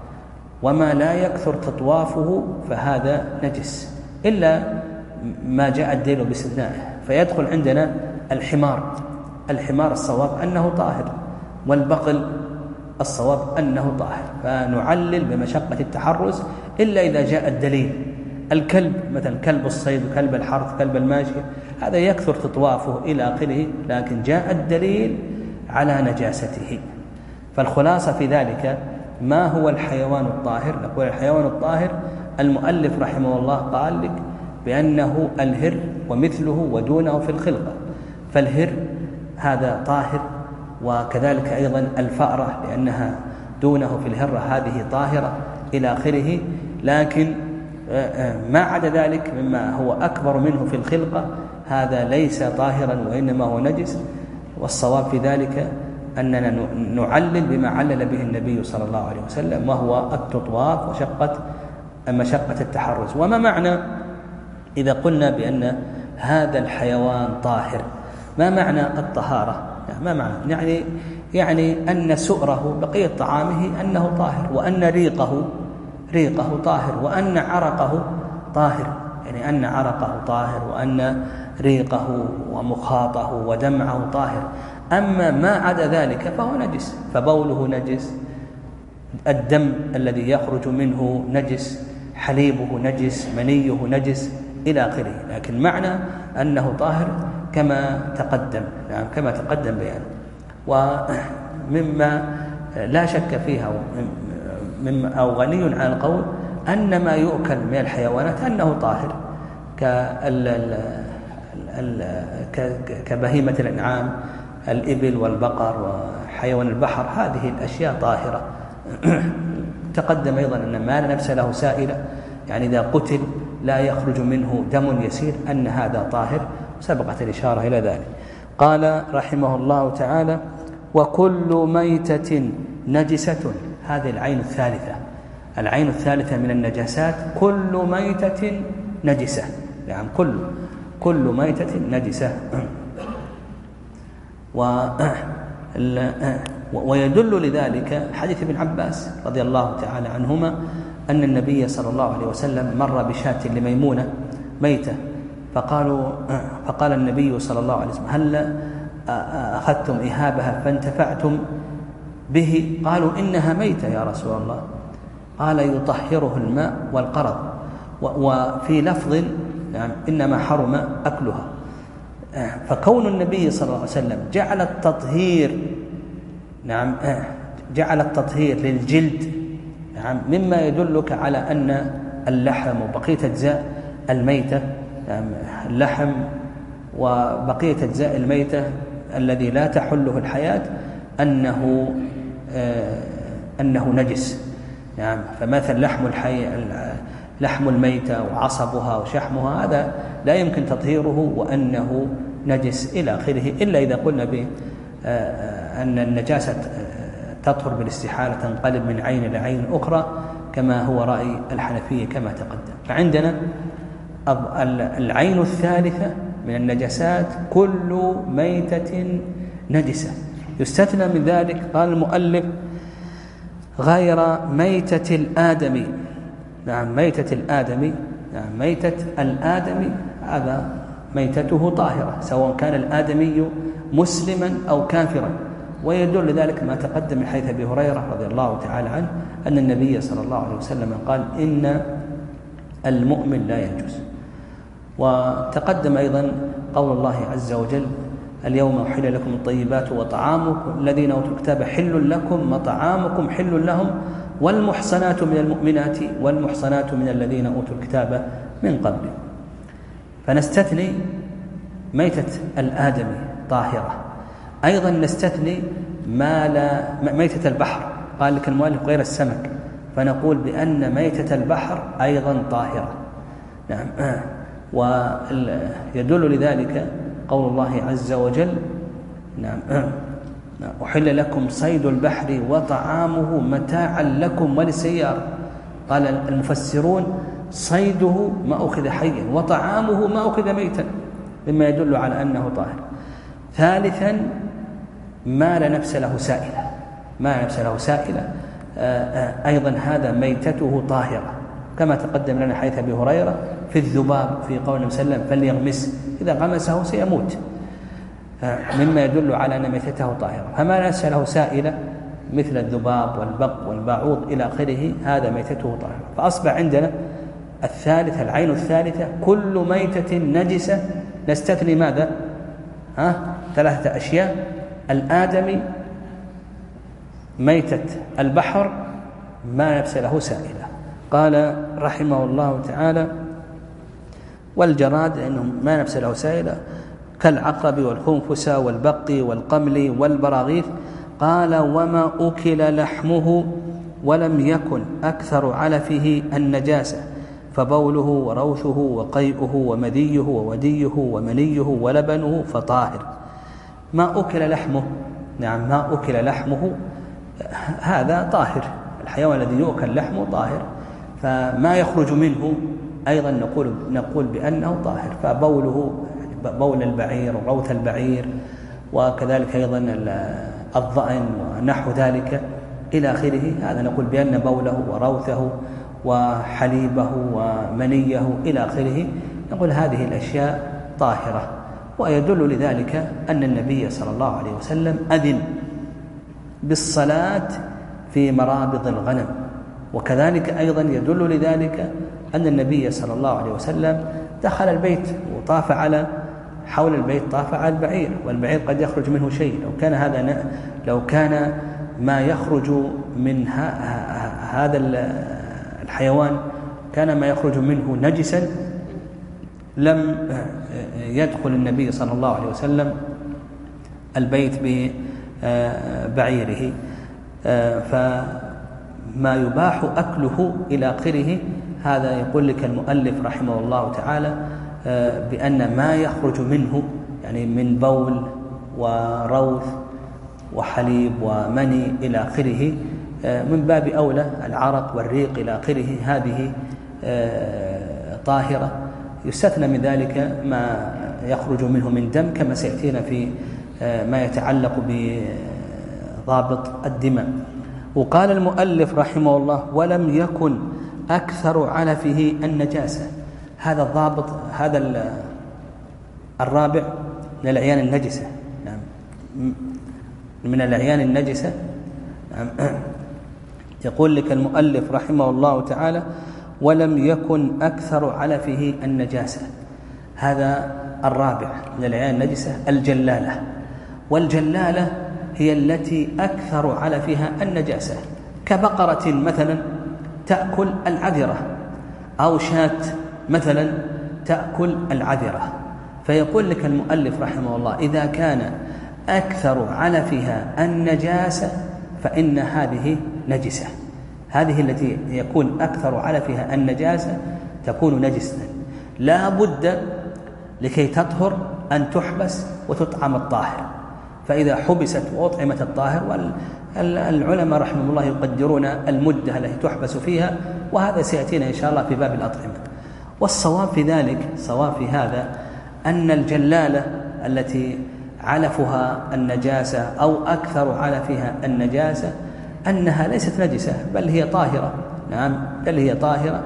وما لا يكثر تطوافه فهذا نجس، إلا ما جاء الدليل باستثنائه. فيدخل عندنا الحمار، الحمار الصواب أنه طاهر، والبقل الصواب أنه طاهر، فنعلل بمشقة التحرز إلا إذا جاء الدليل. الكلب مثلا كلب الصيد وكلب الحرث كلب الماشية هذا يكثر تطوافه إلى آخره، لكن جاء الدليل على نجاسته. فالخلاصة في ذلك ما هو الحيوان الطاهر؟ نقول الحيوان الطاهر المؤلف رحمه الله قال لك بأنه الهر ومثله ودونه في الخلقة، فالهر هذا طاهر، وكذلك أيضا الفأرة لأنها دونه في الهرة هذه طاهرة إلى آخره. لكن ما عدا ذلك مما هو أكبر منه في الخلقة هذا ليس طاهرا وإنما هو نجس. والصواب في ذلك أننا نعلل بما علل به النبي صلى الله عليه وسلم، وهو التطواف وشقة مشقة التحرز. وما معنى إذا قلنا بأن هذا الحيوان طاهر؟ ما معنى الطهارة؟ ما معنى؟ يعني يعني أن سؤره بقية طعامه أنه طاهر، وأن ريقه ريقه طاهر، وأن عرقه طاهر، يعني أن عرقه طاهر وأن ريقه ومخاطه ودمعه طاهر. أما ما عدا ذلك فهو نجس، فبوله نجس، الدم الذي يخرج منه نجس، حليبه نجس، منيه نجس إلى آخره. لكن معنى أنه طاهر كما تقدم، نعم كما تقدم بيانه. ومما لا شك فيها مما أو غني عن القول أن ما يؤكل من الحيوانات أنه طاهر كبهيمة الأنعام، الإبل والبقر وحيوان البحر، هذه الأشياء طاهرة. تقدم أيضا أن ما لا نفس له سائلة، يعني إذا قتل لا يخرج منه دم يسير أن هذا طاهر، سبقت الإشارة إلى ذلك. قال رحمه الله تعالى: وكل ميتة نجسة. هذه العين الثالثة، العين الثالثة من النجاسات كل ميتة نجسة، يعني كل كل ميتة نجسة. و ويدل لذلك حديث ابن عباس رضي الله تعالى عنهما أن النبي صلى الله عليه وسلم مر بشاة لميمونة ميتة، فقالوا فقال النبي صلى الله عليه وسلم: هل أخذتم إهابها فانتفعتم به؟ قالوا: إنها ميتة يا رسول الله. قال: يطهره الماء والقرض. وفي لفظ يعني إنما حرم أكلها. فكون النبي صلى الله عليه وسلم جعل التطهير نعم جعل التطهير للجلد نعم مما يدلك على أن اللحم وبقية أجزاء الميتة نعم اللحم وبقية أجزاء الميتة الذي لا تحله الحياة أنه آه أنه نجس نعم. فمثل لحم الحي لحم الميتة وعصبها وشحمها هذا لا يمكن تطهيره وأنه نجس إلى آخره، إلا إذا قلنا به أن النجاسة تطهر بالاستحالة، تنقلب من عين إلى عين أخرى كما هو رأي الحنفية كما تقدم. فعندنا العين الثالثة من النجاسات كل ميتة نجسة. يستثنى من ذلك قال المؤلف: غير ميتة الآدمي. نعم ميتة الآدمي نعم ميتة الآدمي هذا ميتته طاهرة سواء كان الآدمي مسلما أو كافرا. ويدل ذلك ما تقدم من حيث أبي هريرة رضي الله تعالى عنه أن النبي صلى الله عليه وسلم قال: إن المؤمن لا ينجس. وتقدم أيضا قول الله عز وجل: اليوم أحل لكم الطيبات وطعامكم الذين أوتوا الكتاب حل لكم وطعامكم حل لهم والمحصنات من المؤمنات والمحصنات من الذين أوتوا الكتاب من قبل. فنستثني ميتة الآدمي طاهرة. أيضا نستثني ما لا ميتة البحر، قال لك المؤلف غير السمك، فنقول بأن ميتة البحر أيضا طاهرة نعم. ويدل لذلك قول الله عز وجل: نعم أحل لكم صيد البحر وطعامه متاعا لكم وللسيارة. قال المفسرون: صيده ما أخذ حيا وطعامه ما أخذ ميتا، مما يدل على أنه طاهر. ثالثا ما لا نفس له سائلة، ما لا نفس له سائلة أيضا هذا ميتته طاهرة كما تقدم لنا حيث أبي هريرة في الذباب في قول النبي صلى الله عليه وسلم: فليغمس إذا غمسه سيموت، مما يدل على أن ميتته طاهرة. فما ليس له سائلة مثل الذباب والبق والباعوض إلى آخره هذا ميتته طاهرة. فأصبح عندنا الثالثة العين الثالثة كل ميتة نجسة. نستثني ماذا؟ ها؟ ثلاثة أشياء: الآدمي، ميتة البحر، ما نفس له سائلة. قال رحمه الله تعالى: والجراد لأنه ما نفس له سائلة كالعقرب والخنفس والبق والقمل والبراغيث. قال: وما أكل لحمه ولم يكن أكثر علفه النجاسة فبوله وروثه وقيئه ومذيه ووديه ومنيه ولبنه فطاهر. ما أكل لحمه نعم ما أكل لحمه هذا طاهر، الحيوان الذي يؤكل لحمه طاهر، فما يخرج منه أيضا نقول نقول بأنه طاهر. فبوله بول البعير وروث البعير وكذلك أيضا الضأن ونحو ذلك إلى آخره، هذا نقول بأن بوله وروثه وحليبه ومنيه إلى آخره نقول هذه الأشياء طاهرة. ويدل لذلك أن النبي صلى الله عليه وسلم أذن بالصلاة في مرابض الغنم. وكذلك أيضا يدل لذلك أن النبي صلى الله عليه وسلم دخل البيت وطاف على حول البيت، طاف على البعير، والبعير قد يخرج منه شيء. لو كان هذا لو كان ما يخرج من هذا الحيوان كان ما يخرج منه نجسا لم يدخل النبي صلى الله عليه وسلم البيت ببعيره. فما يباح أكله إلى آخره هذا يقول لك المؤلف رحمه الله تعالى بأن ما يخرج منه يعني من بول وروث وحليب ومني إلى آخره من باب أولى العرق والريق إلى آخره هذه طاهرة. يستثنى من ذلك ما يخرج منه من دم كما سيأتينا في ما يتعلق بضابط الدماء. وقال المؤلف رحمه الله ولم يكن أكثر علفه النجاسة. هذا الضابط هذا الرابع من الأعيان النجسة، نعم من الأعيان النجسة. نعم يقول لك المؤلف رحمه الله تعالى ولم يكن أكثر علفه النجاسة. هذا الرابع من الأعيان النجسة الجلالة، والجلالة هي التي أكثر علفها النجاسة، كبقرة مثلا تأكل العذرة أو شاة مثلا تأكل العذرة. فيقول لك المؤلف رحمه الله إذا كان أكثر علفها النجاسة فإن هذه نجسة، هذه التي يكون أكثر علفها النجاسة تكون نجسة، لا بد لكي تطهر أن تحبس وتطعم الطاهر. فإذا حبست وأطعمت الطاهر، والعلماء رحمه الله يقدرون المدة التي تحبس فيها، وهذا سيأتينا إن شاء الله في باب الأطعمة. والصواب في ذلك صواب في هذا أن الجلالة التي علفها النجاسة أو أكثر علفها النجاسة أنها ليست نجسة بل هي طاهرة، نعم بل هي طاهرة.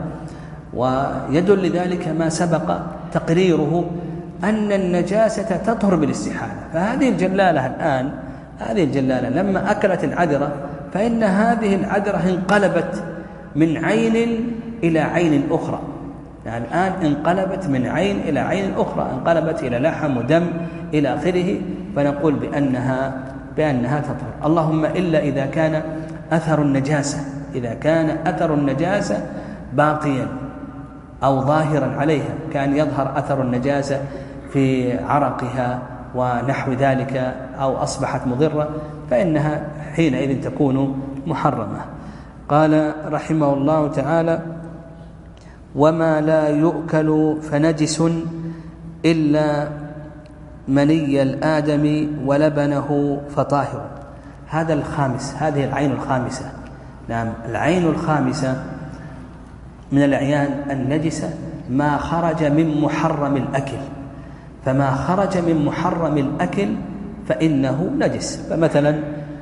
ويدل لذلك ما سبق تقريره أن النجاسة تطهر بالاستحالة. فهذه الجلالة الآن هذه الجلالة لما أكلت العذرة فإن هذه العذرة انقلبت من عين إلى عين أخرى، يعني الآن انقلبت من عين إلى عين أخرى، انقلبت إلى لحم ودم إلى آخره، فنقول بأنها بأنها تطهر. اللهم إلا إذا كان أثر النجاسة إذا كان أثر النجاسة باقيا أو ظاهرا عليها، كان يظهر أثر النجاسة في عرقها ونحو ذلك أو أصبحت مضرة، فإنها حينئذ تكون محرمة. قال رحمه الله تعالى وما لا يؤكل فنجس إلا مني الآدم ولبنه فطاهر. هذا الخامس، هذه العين الخامسة، نعم العين الخامسة من الأعيان النجسة ما خرج من محرم الأكل، فما خرج من محرم الأكل فإنه نجس. فمثلا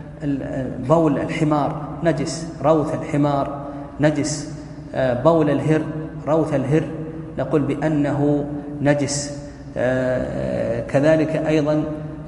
بول الحمار نجس، روث الحمار نجس، بول الهر روث الهر نقول بأنه نجس، كذلك أيضا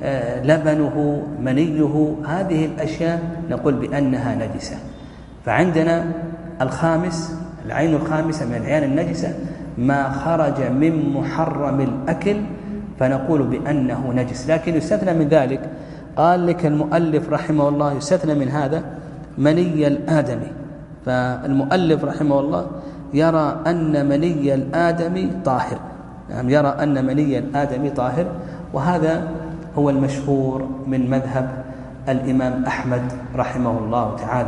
لبنه منيه، هذه الأشياء نقول بأنها نجسة. فعندنا الخامس العين الخامسة من العيان النجسة ما خرج من محرم الأكل فنقول بأنه نجس. لكن يستثنى من ذلك، قال لك المؤلف رحمه الله يستثنى من هذا مني الآدمي. فالمؤلف رحمه الله يرى أن مني الآدمي طاهر، يعني يرى أن مني الآدمي طاهر، وهذا هو المشهور من مذهب الإمام أحمد رحمه الله تعالى.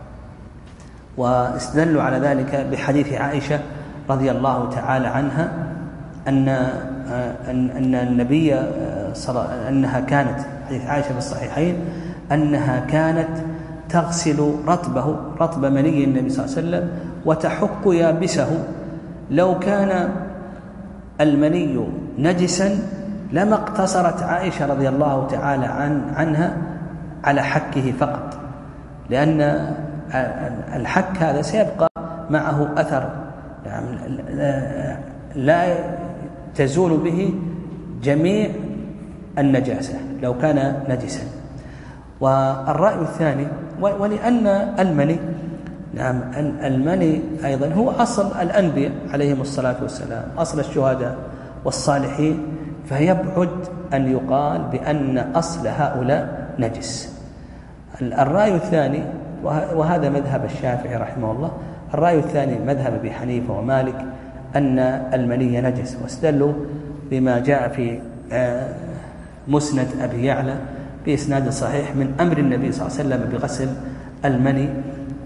واستدلوا على ذلك بحديث عائشة رضي الله تعالى عنها أن أن النبي صلى أنها كانت حديث عائشة في الصحيحين أنها كانت تغسل رطبه رطب مني النبي صلى الله عليه وسلم وتحك يابسه. لو كان المني نجسا لما اقتصرت عائشة رضي الله تعالى عن عنها على حكه فقط، لأن الحك هذا سيبقى معه أثر، يعني لا تزول به جميع النجاسة لو كان نجسا. والرأي الثاني ولأن المني نعم المني أيضا هو أصل الأنبياء عليهم الصلاة والسلام، أصل الشهداء والصالحين، فيبعد أن يقال بأن أصل هؤلاء نجس. الرأي الثاني وهذا مذهب الشافعي رحمه الله، الرأي الثاني مذهب أبي حنيفة ومالك أن المني نجس، واستدلوا بما جاء في مسند أبي يعلى بإسناد صحيح من أمر النبي صلى الله عليه وسلم بغسل المني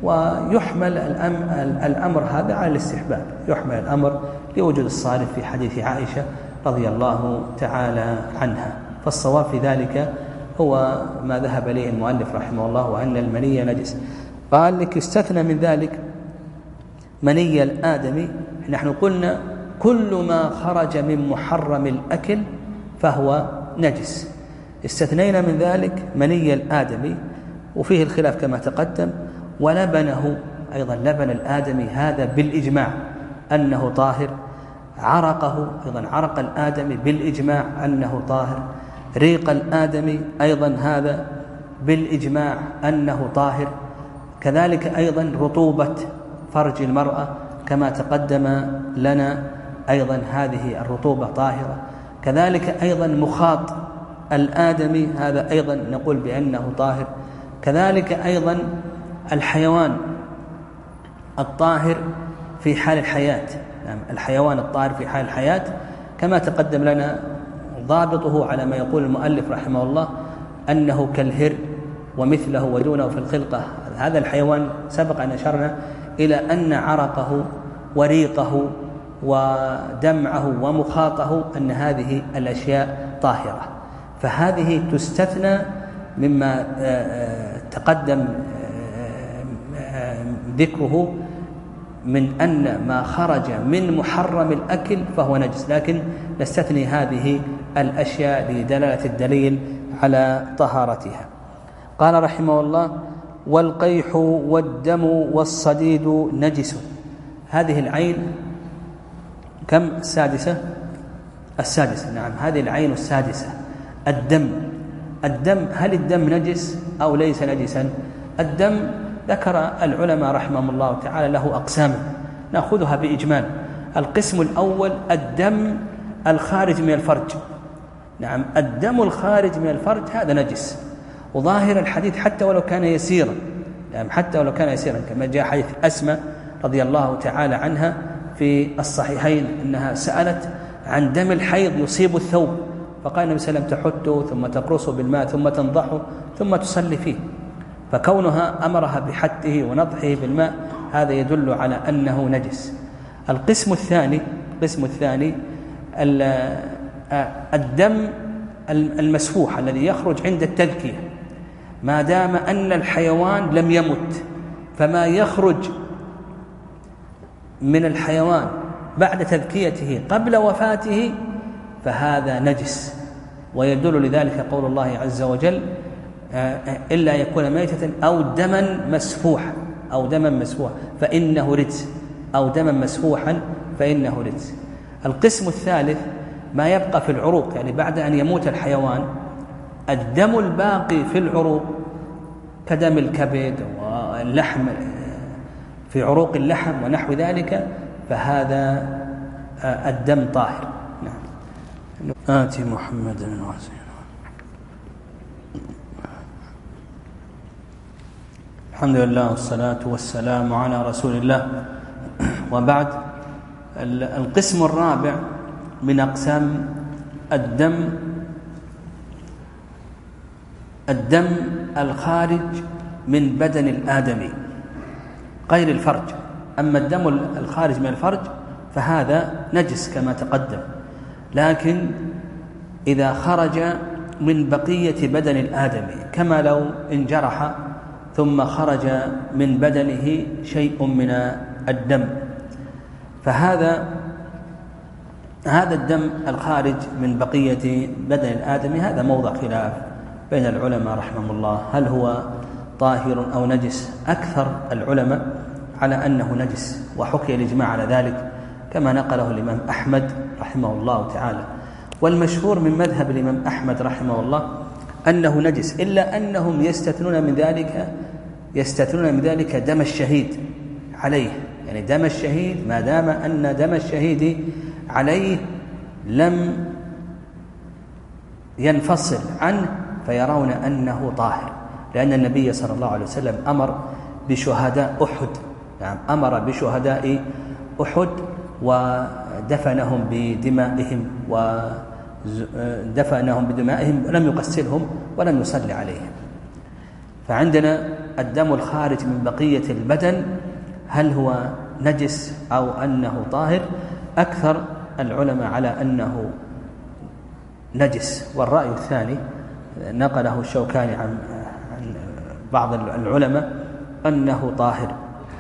ويحمل الأمر هذا على الاستحباب، يحمل الأمر لوجود الصارف في حديث عائشة رضي الله تعالى عنها. فالصواب في ذلك هو ما ذهب إليه المؤلف رحمه الله، وأن المني نجس. قال لك يستثنى من ذلك مني الآدمي. نحن قلنا كل ما خرج من محرم الأكل فهو نجس، استثنينا من ذلك مني الآدمي، وفيه الخلاف كما تقدم. ولبنه أيضا، لبن الآدمي هذا بالإجماع أنه طاهر، عرقه أيضا، عرق الآدمي بالإجماع أنه طاهر، ريق الآدمي أيضا هذا بالإجماع أنه طاهر، كذلك أيضا رطوبة فرج المرأة كما تقدم لنا أيضا هذه الرطوبة طاهرة، كذلك أيضا مخاط الآدمي هذا أيضا نقول بأنه طاهر، كذلك أيضا الحيوان الطاهر في حال الحياة، يعني الحيوان الطاهر في حال الحياة كما تقدم لنا ضابطه على ما يقول المؤلف رحمه الله أنه كالهر ومثله ودونه في الخلقة. هذا الحيوان سبق أن أشرنا إلى أن عرقه وريقه ودمعه ومخاطه أن هذه الأشياء طاهرة، فهذه تستثنى مما تقدم ذكره من أن ما خرج من محرم الأكل فهو نجس، لكن نستثني هذه الأشياء لدلالة الدليل على طهارتها. قال رحمه الله: والقيح والدم والصديد نجس. هذه العين كم؟ السادسة السادسة نعم، هذه العين السادسة. الدم الدم هل الدم نجس أو ليس نجسا؟ الدم ذكر العلماء رحمهم الله تعالى له أقسام نأخذها بإجمال. القسم الأول الدم الخارج من الفرج، نعم الدم الخارج من الفرج هذا نجس، وظاهر الحديث حتى ولو كان يسيرا، يعني حتى ولو كان يسيرا كما جاء حديث أسماء رضي الله تعالى عنها في الصحيحين أنها سألت عن دم الحيض يصيب الثوب، فقال النبي صلى الله عليه وسلم تحته ثم تقرصه بالماء ثم تنضحه ثم تصلي فيه، فكونها أمرها بحته ونضحه بالماء هذا يدل على أنه نجس. القسم الثاني القسم الثاني الدم المسفوح الذي يخرج عند التذكية، ما دام أن الحيوان لم يمت، فما يخرج من الحيوان بعد تذكيته قبل وفاته فهذا نجس، ويدل لذلك قول الله عز وجل: إلا يكون ميتة أو دما مسفوحا أو دما مسفوحا فإنه رجس، أو دما مسفوحا فإنه رجس. القسم الثالث ما يبقى في العروق، يعني بعد أن يموت الحيوان الدم الباقي في العروق كدم الكبد واللحم في عروق اللحم ونحو ذلك، فهذا الدم طاهر. نعم. آتي محمدا وعزينا. الحمد لله والصلاة والسلام على رسول الله، وبعد. القسم الرابع من أقسام الدم الدم الخارج من بدن الآدمي غير الفرج. أما الدم الخارج من الفرج فهذا نجس كما تقدم، لكن إذا خرج من بقية بدن الآدمي كما لو انجرح ثم خرج من بدنه شيء من الدم، فهذا هذا الدم الخارج من بقية بدن الآدمي هذا موضع خلاف بين العلماء رحمهم الله، هل هو طاهر أو نجس؟ أكثر العلماء على أنه نجس، وحكي الإجماع على ذلك كما نقله الإمام أحمد رحمه الله تعالى. والمشهور من مذهب الإمام أحمد رحمه الله أنه نجس، إلا أنهم يستثنون من ذلك يستثنون من ذلك دم الشهيد عليه، يعني دم الشهيد ما دام أن دم الشهيد عليه لم ينفصل عنه فيرون أنه طاهر، لأن النبي صلى الله عليه وسلم أمر بشهداء أحد، يعني أمر بشهداء أحد ودفنهم بدمائهم ودفنهم بدمائهم ولم يغسلهم ولم يصلي عليهم. فعندنا الدم الخارج من بقية البدن هل هو نجس أو أنه طاهر؟ أكثر العلماء على أنه نجس، والرأي الثاني نقله الشوكاني عن بعض العلماء أنه طاهر.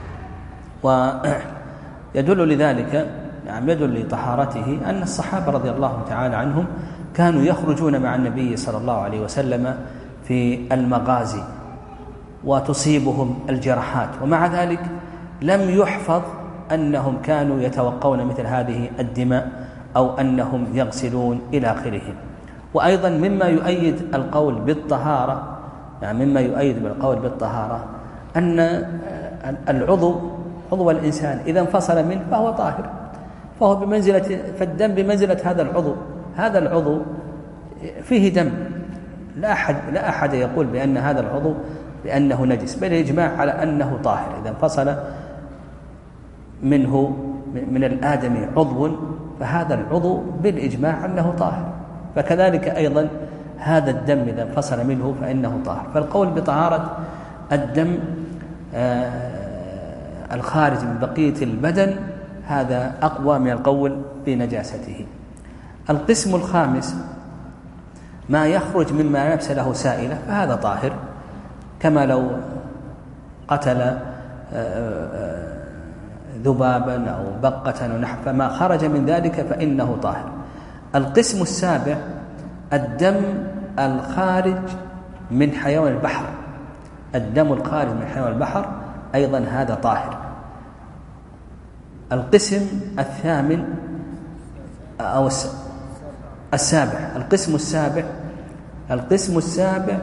ويدل لذلك يعني يدل لطهارته أن الصحابة رضي الله تعالى عنهم كانوا يخرجون مع النبي صلى الله عليه وسلم في المغازي وتصيبهم الجراحات، ومع ذلك لم يحفظ أنهم كانوا يتوقون مثل هذه الدماء أو أنهم يغسلون إلى آخره. وأيضا مما يؤيد القول بالطهارة يعني مما يؤيد بالقول بالطهارة أن العضو عضو الإنسان إذا انفصل منه فهو طاهر، فهو بمنزلة فالدم بمنزلة هذا العضو. هذا العضو فيه دم، لا أحد لا أحد يقول بأن هذا العضو بأنه نجس، بل الإجماع على أنه طاهر. إذا انفصل منه من الآدمي عضو فهذا العضو بالإجماع أنه طاهر، فكذلك أيضا هذا الدم إذا انفصل منه فإنه طاهر. فالقول بطهارة الدم آه الخارج من بقية البدن هذا أقوى من القول بنجاسته. القسم الخامس ما يخرج مما نفس له سائلة فهذا طاهر، كما لو قتل ذبابا أو بقة ونحو، فما خرج من ذلك فإنه طاهر. القسم السابع الدم الخارج من حيوان البحر، الدم الخارج من حيوان البحر أيضا هذا طاهر. القسم الثامن أو السابع القسم السابع القسم السابع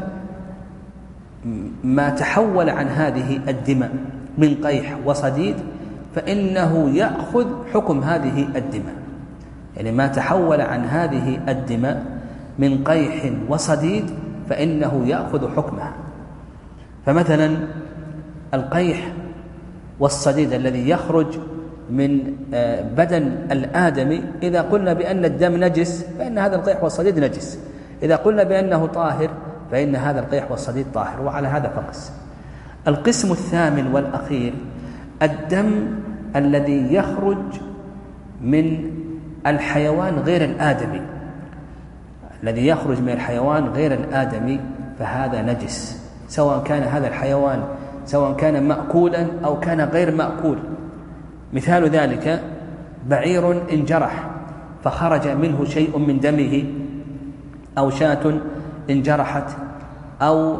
ما تحول عن هذه الدماء من قيح وصديد فإنه يأخذ حكم هذه الدماء، يعني ما تحول عن هذه الدماء من قيح وصديد فإنه يأخذ حكمها. فمثلا القيح والصديد الذي يخرج من بدن الآدمي إذا قلنا بأن الدم نجس فإن هذا القيح والصديد نجس، إذا قلنا بأنه طاهر فإن هذا القيح والصديد طاهر، وعلى هذا فقس. القسم الثامن والأخير الدم الذي يخرج من الحيوان غير الآدمي، الذي يخرج من الحيوان غير الآدمي فهذا نجس، سواء كان هذا الحيوان سواء كان مأكولا أو كان غير مأكول. مثال ذلك بعير انجرح فخرج منه شيء من دمه، أو شاة انجرحت، أو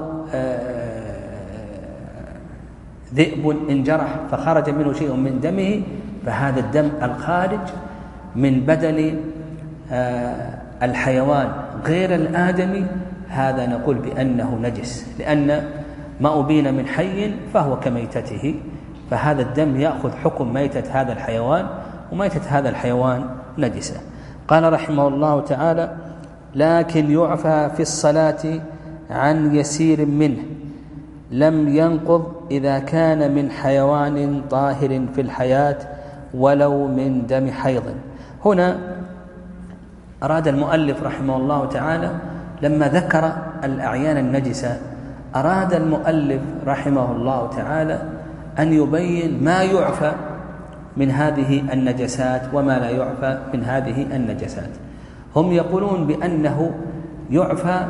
ذئب انجرح فخرج منه شيء من دمه، فهذا الدم الخارج من بدن الحيوان غير الآدمي هذا نقول بأنه نجس، لأن ما أبين من حي فهو كميتته، فهذا الدم يأخذ حكم ميتة هذا الحيوان، وميتة هذا الحيوان نجسة. قال رحمه الله تعالى: لكن يعفى في الصلاة عن يسير منه لم ينقض إذا كان من حيوان طاهر في الحياة ولو من دم حيض. هنا أراد المؤلف رحمه الله تعالى لما ذكر الأعيان النجسة أراد المؤلف رحمه الله تعالى أن يبين ما يعفى من هذه النجسات وما لا يعفى من هذه النجسات. هم يقولون بأنه يعفى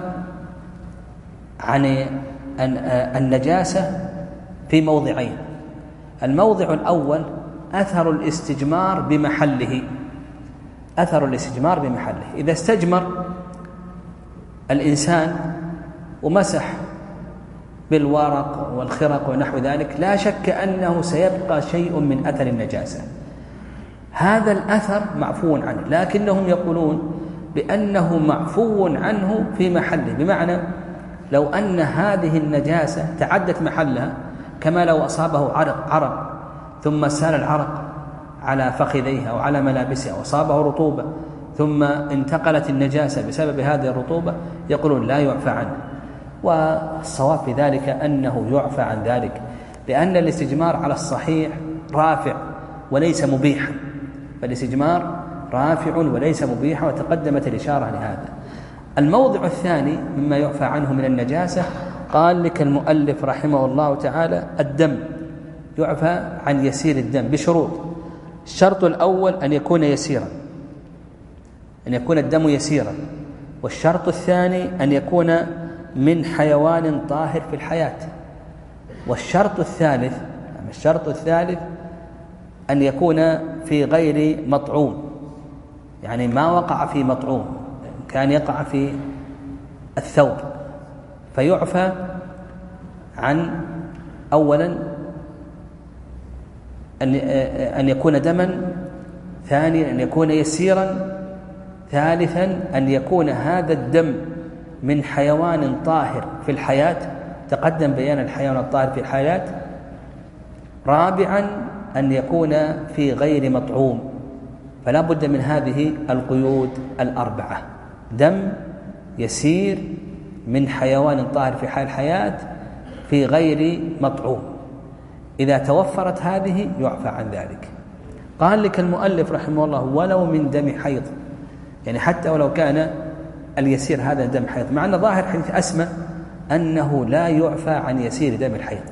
عن النجاسة في موضعين. الموضع الأول أثر الاستجمار بمحله، أثر الاستجمار بمحله. إذا استجمر الإنسان ومسح بالورق والخرق ونحو ذلك لا شك أنه سيبقى شيء من أثر النجاسة، هذا الأثر معفو عنه، لكنهم يقولون بأنه معفو عنه في محله، بمعنى لو أن هذه النجاسة تعدت محلها، كما لو أصابه عرق عرق ثم سال العرق على فخذيه أو على ملابسه، أو أصابه رطوبة ثم انتقلت النجاسة بسبب هذه الرطوبة، يقولون لا يعفى عنه. والصواب في ذلك أنه يعفى عن ذلك، لأن الاستجمار على الصحيح رافع وليس مبيحا، فالاستجمار رافع وليس مبيحا، وتقدمت الإشارة لهذا. الموضع الثاني مما يعفى عنه من النجاسة قال لك المؤلف رحمه الله تعالى الدم يعفى عن يسير الدم بشروط. الشرط الأول أن يكون يسيرا، أن يكون الدم يسيرا. والشرط الثاني أن يكون من حيوان طاهر في الحياة. والشرط الثالث الشرط الثالث أن يكون في غير مطعوم، يعني ما وقع في مطعوم، كان يقع في الثوب فيعفى عن أولا أن يكون دما، ثانيا أن يكون يسيرا، ثالثا أن يكون هذا الدم من حيوان طاهر في الحياة، تقدم بيان الحيوان الطاهر في الحياة، رابعا أن يكون في غير مطعوم. فلا بد من هذه القيود الأربعة: دم يسير من حيوان طاهر في حال الحياة في غير مطعوم. إذا توفرت هذه يعفى عن ذلك. قال لك المؤلف رحمه الله ولو من دم حيض، يعني حتى ولو كان اليسير هذا دم حيض، مع أن ظاهر حديث أسمى أنه لا يعفى عن يسير دم الحيض.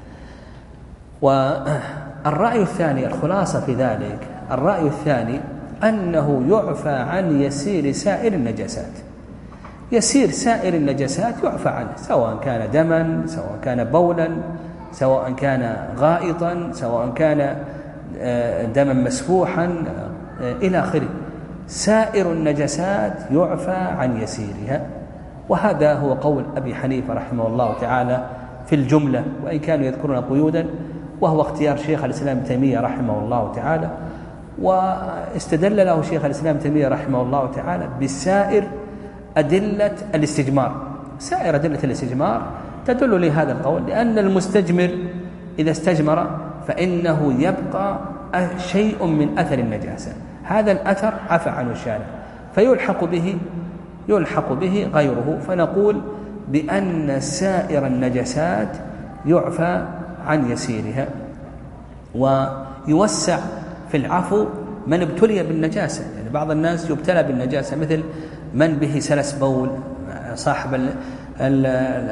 والرأي الثاني، الخلاصة في ذلك، الرأي الثاني أنه يعفى عن يسير سائر النجاسات. يسير سائر النجاسات يعفى عنه، سواء كان دما، سواء كان بولا، سواء كان غائطا، سواء كان دما مسفوحا إلى آخره. سائر النجاسات يعفى عن يسيرها، وهذا هو قول أبي حنيفة رحمه الله تعالى في الجملة، وإن كانوا يذكرون قيودا، وهو اختيار شيخ الإسلام ابن تيمية رحمه الله تعالى. واستدل له شيخ الإسلام ابن تيمية رحمه الله تعالى بسائر أدلة الاستجمار. سائر أدلة الاستجمار تدل لهذا القول، لأن المستجمر إذا استجمر فإنه يبقى شيء من أثر النجاسة، هذا الأثر عفى عنه الشارع، فيلحق به يلحق به غيره. فنقول بأن سائر النجاسات يعفى عن يسيرها. ويوسع في العفو من ابتلي بالنجاسة، يعني بعض الناس يبتلى بالنجاسة، مثل من به سلس بول، صاحب ال ال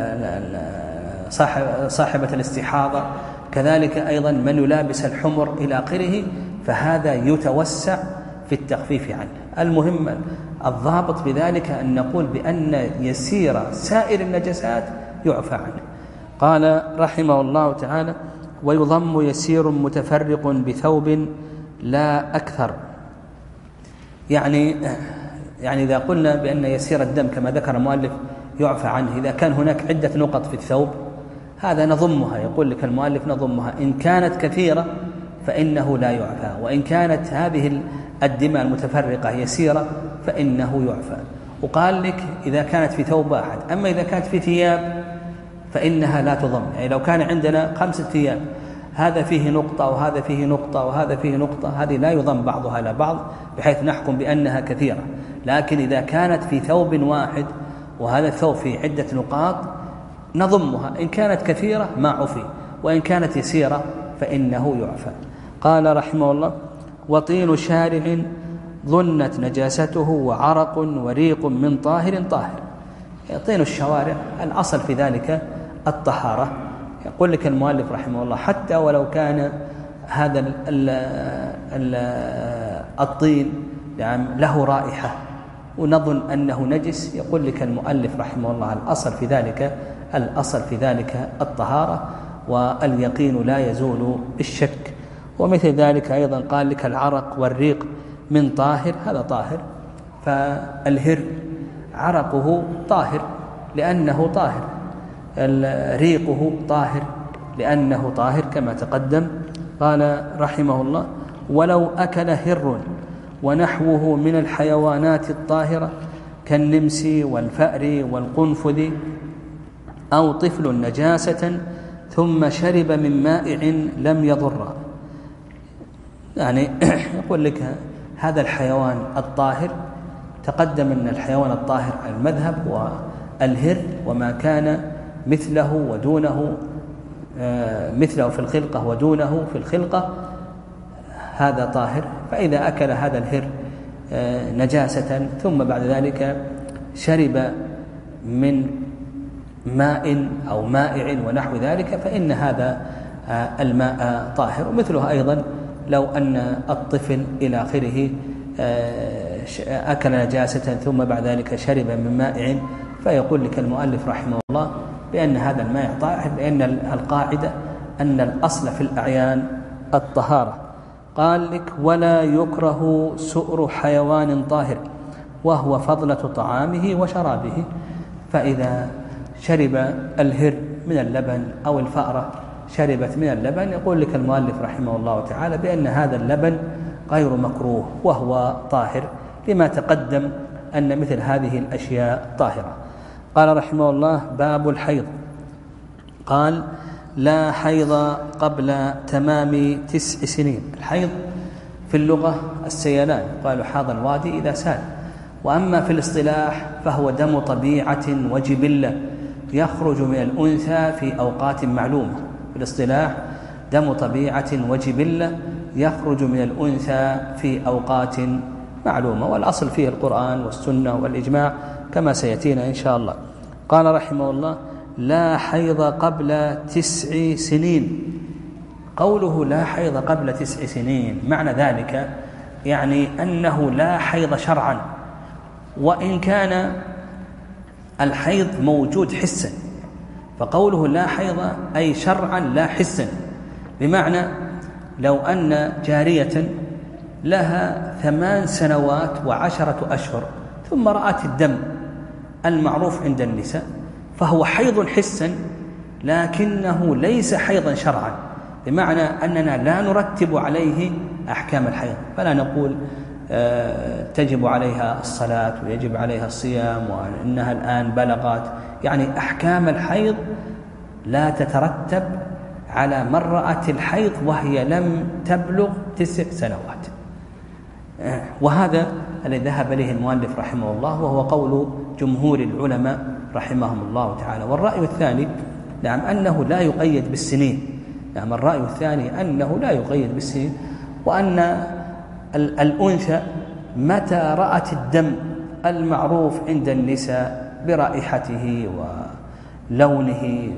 ال صاحب صاحبة الاستحاضة، كذلك أيضا من يلابس الحمر إلى آخره، فهذا يتوسع في التخفيف عنه. المهم الضابط بذلك أن نقول بأن يسير سائر النجاسات يعفى عنه. قال رحمه الله تعالى: ويضم يسير متفرق بثوب لا أكثر. يعني يعني إذا قلنا بأن يسير الدم كما ذكر المؤلف يعفى عنه إذا كان هناك عدة نقط في الثوب، هذا نضمها، يقول لك المؤلف نضمها. إن كانت كثيرة فإنه لا يعفى، وإن كانت هذه الدماء المتفرقة يسيرة فإنه يعفى. وقال لك إذا كانت في ثوب واحد. أما إذا كانت في ثياب فإنها لا تضم، يعني لو كان عندنا خمسة ثياب، هذا فيه نقطة وهذا فيه نقطة وهذا فيه نقطة، هذه لا يضم بعضها إلى بعض بحيث نحكم بأنها كثيرة. لكن إذا كانت في ثوب واحد وهذا الثوب فيه عدة نقاط نضمها، إن كانت كثيرة ما عفي، وإن كانت يسيرة فإنه يعفى. قال رحمه الله: وطين شارع ظنت نجاسته وعرق وريق من طاهر طاهر. طين الشوارع الأصل في ذلك الطهارة. يقول لك المؤلف رحمه الله حتى ولو كان هذا ال ال ال الطين يعني له رائحة ونظن أنه نجس، يقول لك المؤلف رحمه الله الأصل في ذلك الأصل في ذلك الطهارة، واليقين لا يزول بالشك. ومثل ذلك أيضا قال لك العرق والريق من طاهر، هذا طاهر. فالهر عرقه طاهر لأنه طاهر، ريقه طاهر لأنه طاهر كما تقدم. قال رحمه الله: ولو أكل هر ونحوه من الحيوانات الطاهرة كالنمس والفأر والقنفذ أو طفل نجاسة ثم شرب من مائع لم يضر. يعني يقول لك هذا الحيوان الطاهر، تقدم أن الحيوان الطاهر المذهب والهر وما كان مثله ودونه، مثله في الخلقة ودونه في الخلقة، هذا طاهر. فإذا أكل هذا الهر نجاسة ثم بعد ذلك شرب من ماء أو مائع ونحو ذلك فإن هذا الماء طاهر. ومثلها أيضا لو أن الطفل إلى آخره أكل نجاسة ثم بعد ذلك شرب من مائع، فيقول لك المؤلف رحمه الله بأن هذا الماء طاهر، لأن القاعدة أن الأصل في الأعيان الطهارة. قال لك ولا يكره سؤر حيوان طاهر وهو فضلة طعامه وشرابه. فإذا شرب الهر من اللبن أو الفأرة شربت من اللبن، يقول لك المؤلف رحمه الله تعالى بأن هذا اللبن غير مكروه وهو طاهر، لما تقدم أن مثل هذه الأشياء طاهرة. قال رحمه الله باب الحيض. قال لا حيض قبل تمام تسع سنين. الحيض في اللغة السيلان، قالوا حاض الوادي إذا سال. وأما في الاصطلاح فهو دم طبيعة وجبلة يخرج من الأنثى في أوقات معلومة. في الاصطلاح دم طبيعة وجبلة يخرج من الأنثى في أوقات معلومة، والأصل فيه القرآن والسنة والإجماع كما سيأتينا إن شاء الله. قال رحمه الله لا حيض قبل تسع سنين. قوله لا حيض قبل تسع سنين معنى ذلك يعني أنه لا حيض شرعا، وإن كان الحيض موجود حسا، فقوله لا حيض أي شرعا لا حسا، بمعنى لو أن جارية لها ثمان سنوات وعشرة أشهر ثم رأت الدم المعروف عند النساء فهو حيض حسا لكنه ليس حيضا شرعا، بمعنى أننا لا نرتب عليه أحكام الحيض، فلا نقول آه تجب عليها الصلاة ويجب عليها الصيام وإنها الآن بلغت، يعني أحكام الحيض لا تترتب على من رأت الحيض وهي لم تبلغ تسع سنوات. آه وهذا الذي ذهب إليه المؤلف رحمه الله، وهو قول جمهور العلماء رحمهم الله تعالى. والرأي الثاني نعم أنه لا يقيد بالسنين، نعم الرأي الثاني أنه لا يقيد بالسنين، وأن الأنثى متى رأت الدم المعروف عند النساء برائحته ولونه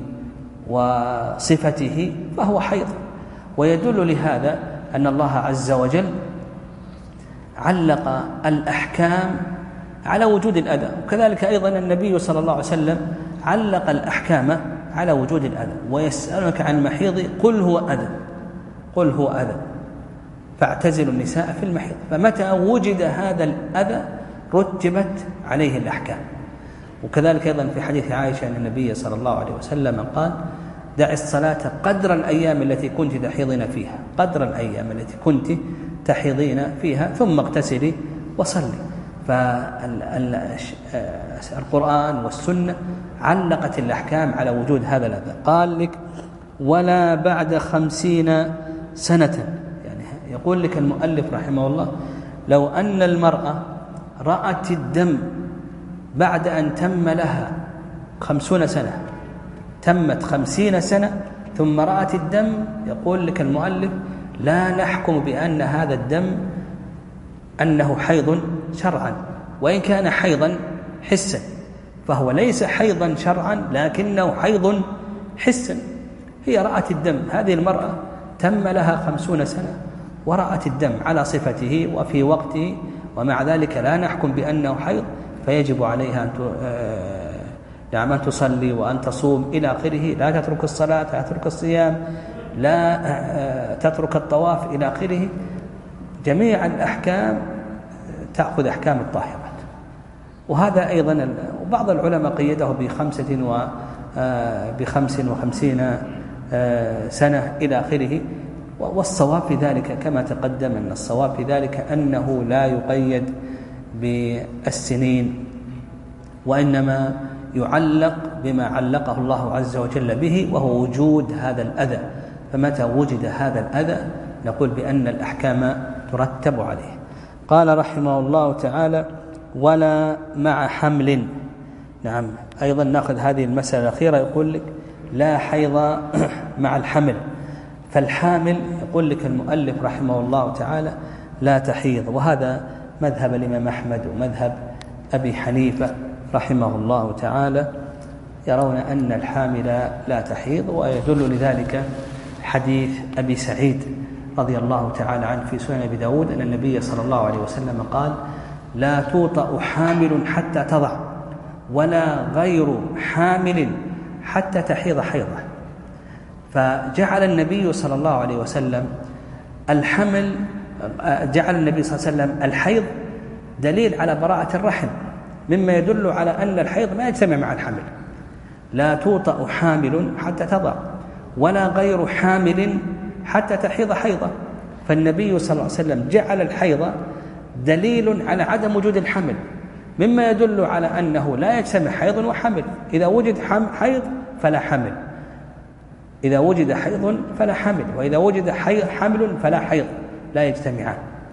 وصفته فهو حيض. ويدل لهذا أن الله عز وجل علق الأحكام على وجود الأذى، وكذلك أيضا النبي صلى الله عليه وسلم علق الأحكام على وجود الأذى. ويسألك عن المحيض قل هو أذى، قل هو أذى فاعتزلوا النساء في المحيض. فمتى وجد هذا الأذى رتبت عليه الأحكام. وكذلك أيضا في حديث عائشة أن النبي صلى الله عليه وسلم قال دع الصلاة قدر الأيام التي كنت تحيضين فيها، قدر الأيام التي كنت تحيضين فيها ثم اغتسلي وصلي. فالقرآن والسنة علقت الأحكام على وجود هذا الأذى. قال لك ولا بعد خمسين سنة، يعني يقول لك المؤلف رحمه الله لو أن المرأة رأت الدم بعد أن تم لها خمسون سنة، تمت خمسين سنة ثم رأت الدم، يقول لك المؤلف لا نحكم بأن هذا الدم أنه حيض شرعا، وإن كان حيضا حسا فهو ليس حيضا شرعا لكنه حيض حسا. هي رأت الدم، هذه المرأة تم لها خمسون سنة ورأت الدم على صفته وفي وقته، ومع ذلك لا نحكم بأنه حيض، فيجب عليها أن نعم أن تصلي وأن تصوم إلى آخره، لا تترك الصلاة، لا تترك الصيام، لا تترك الطواف إلى آخره. جميع الأحكام تأخذ أحكام الطاهرات. وهذا أيضا وبعض العلماء قيده بخمسة و بخمس وخمسين سنة إلى آخره. والصواب في ذلك كما تقدم أن الصواب في ذلك أنه لا يقيد بالسنين، وإنما يعلق بما علقه الله عز وجل به، وهو وجود هذا الأذى. فمتى وجد هذا الأذى نقول بأن الأحكام ترتب عليه. قال رحمه الله تعالى ولا مع حمل. نعم أيضا نأخذ هذه المسألة الأخيرة، يقول لك لا حيض مع الحمل. فالحامل يقول لك المؤلف رحمه الله تعالى لا تحيض، وهذا مذهب الإمام أحمد ومذهب أبي حنيفة رحمه الله تعالى. يرون أن الحامل لا تحيض، ويدل لذلك حديث أبي سعيد رضي الله تعالى عنه في سنن أبي داود أن النبي صلى الله عليه وسلم قال: لا توطأ حامل حتى تضع، ولا غير حامل حتى تحيض حيضة. فجعل النبي صلى الله عليه وسلم الحمل جعل النبي صلى الله عليه وسلم الحيض دليل على براءة الرحم، مما يدل على أن الحيض ما يجتمع مع الحمل. لا توطأ حامل حتى تضع، ولا غير حامل حتى تحيض حيضة. فالنبي صلى الله عليه وسلم جعل الحيض دليل على عدم وجود الحمل، مما يدل على أنه لا يجتمع حيض وحمل. إذا وجد حيض فلا حمل، إذا وجد حيض فلا حمل، وإذا وجد حمل فلا حيض، لا يجتمعان.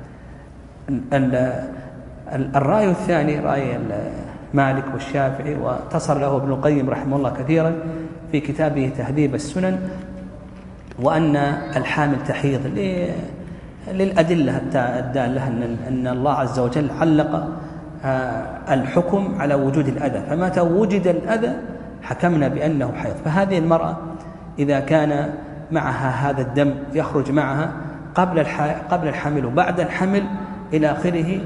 الرأي الثاني رأي مالك والشافعي، واتصل له ابن القيم رحمه الله كثيرا في كتابه تهذيب السنن، وأن الحامل تحيض للأدلة الدالة أن الله عز وجل علق الحكم على وجود الأذى، فمتى وجد الأذى حكمنا بأنه حيض. فهذه المرأة إذا كان معها هذا الدم يخرج معها قبل قبل الحمل وبعد الحمل إلى آخره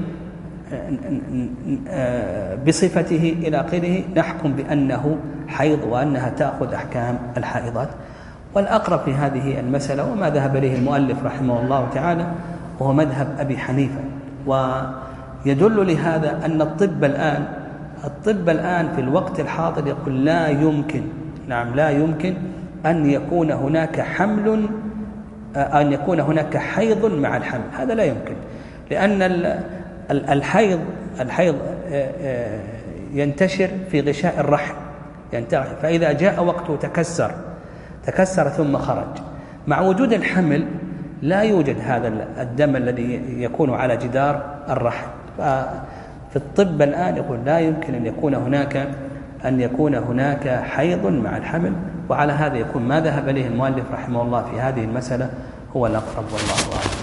بصفته إلى آخره، نحكم بأنه حيض وأنها تأخذ أحكام الحائضات. والأقرب في هذه المسألة وما ذهب إليه المؤلف رحمه الله تعالى وهو مذهب أبي حنيفة. ويدل لهذا أن الطب الآن الطب الآن في الوقت الحاضر يقول لا يمكن نعم لا يمكن أن يكون هناك حمل أن يكون هناك حيض مع الحمل. هذا لا يمكن، لأن الحيض الحيض ينتشر في غشاء الرحم، فإذا جاء وقته تكسر تكسر ثم خرج. مع وجود الحمل لا يوجد هذا الدم الذي يكون على جدار الرحم. ففي الطب الآن يقول لا يمكن أن يكون هناك أن يكون هناك حيض مع الحمل. وعلى هذا يكون ما ذهب إليه المؤلف رحمه الله في هذه المسألة هو الأقرب، والله أعلم.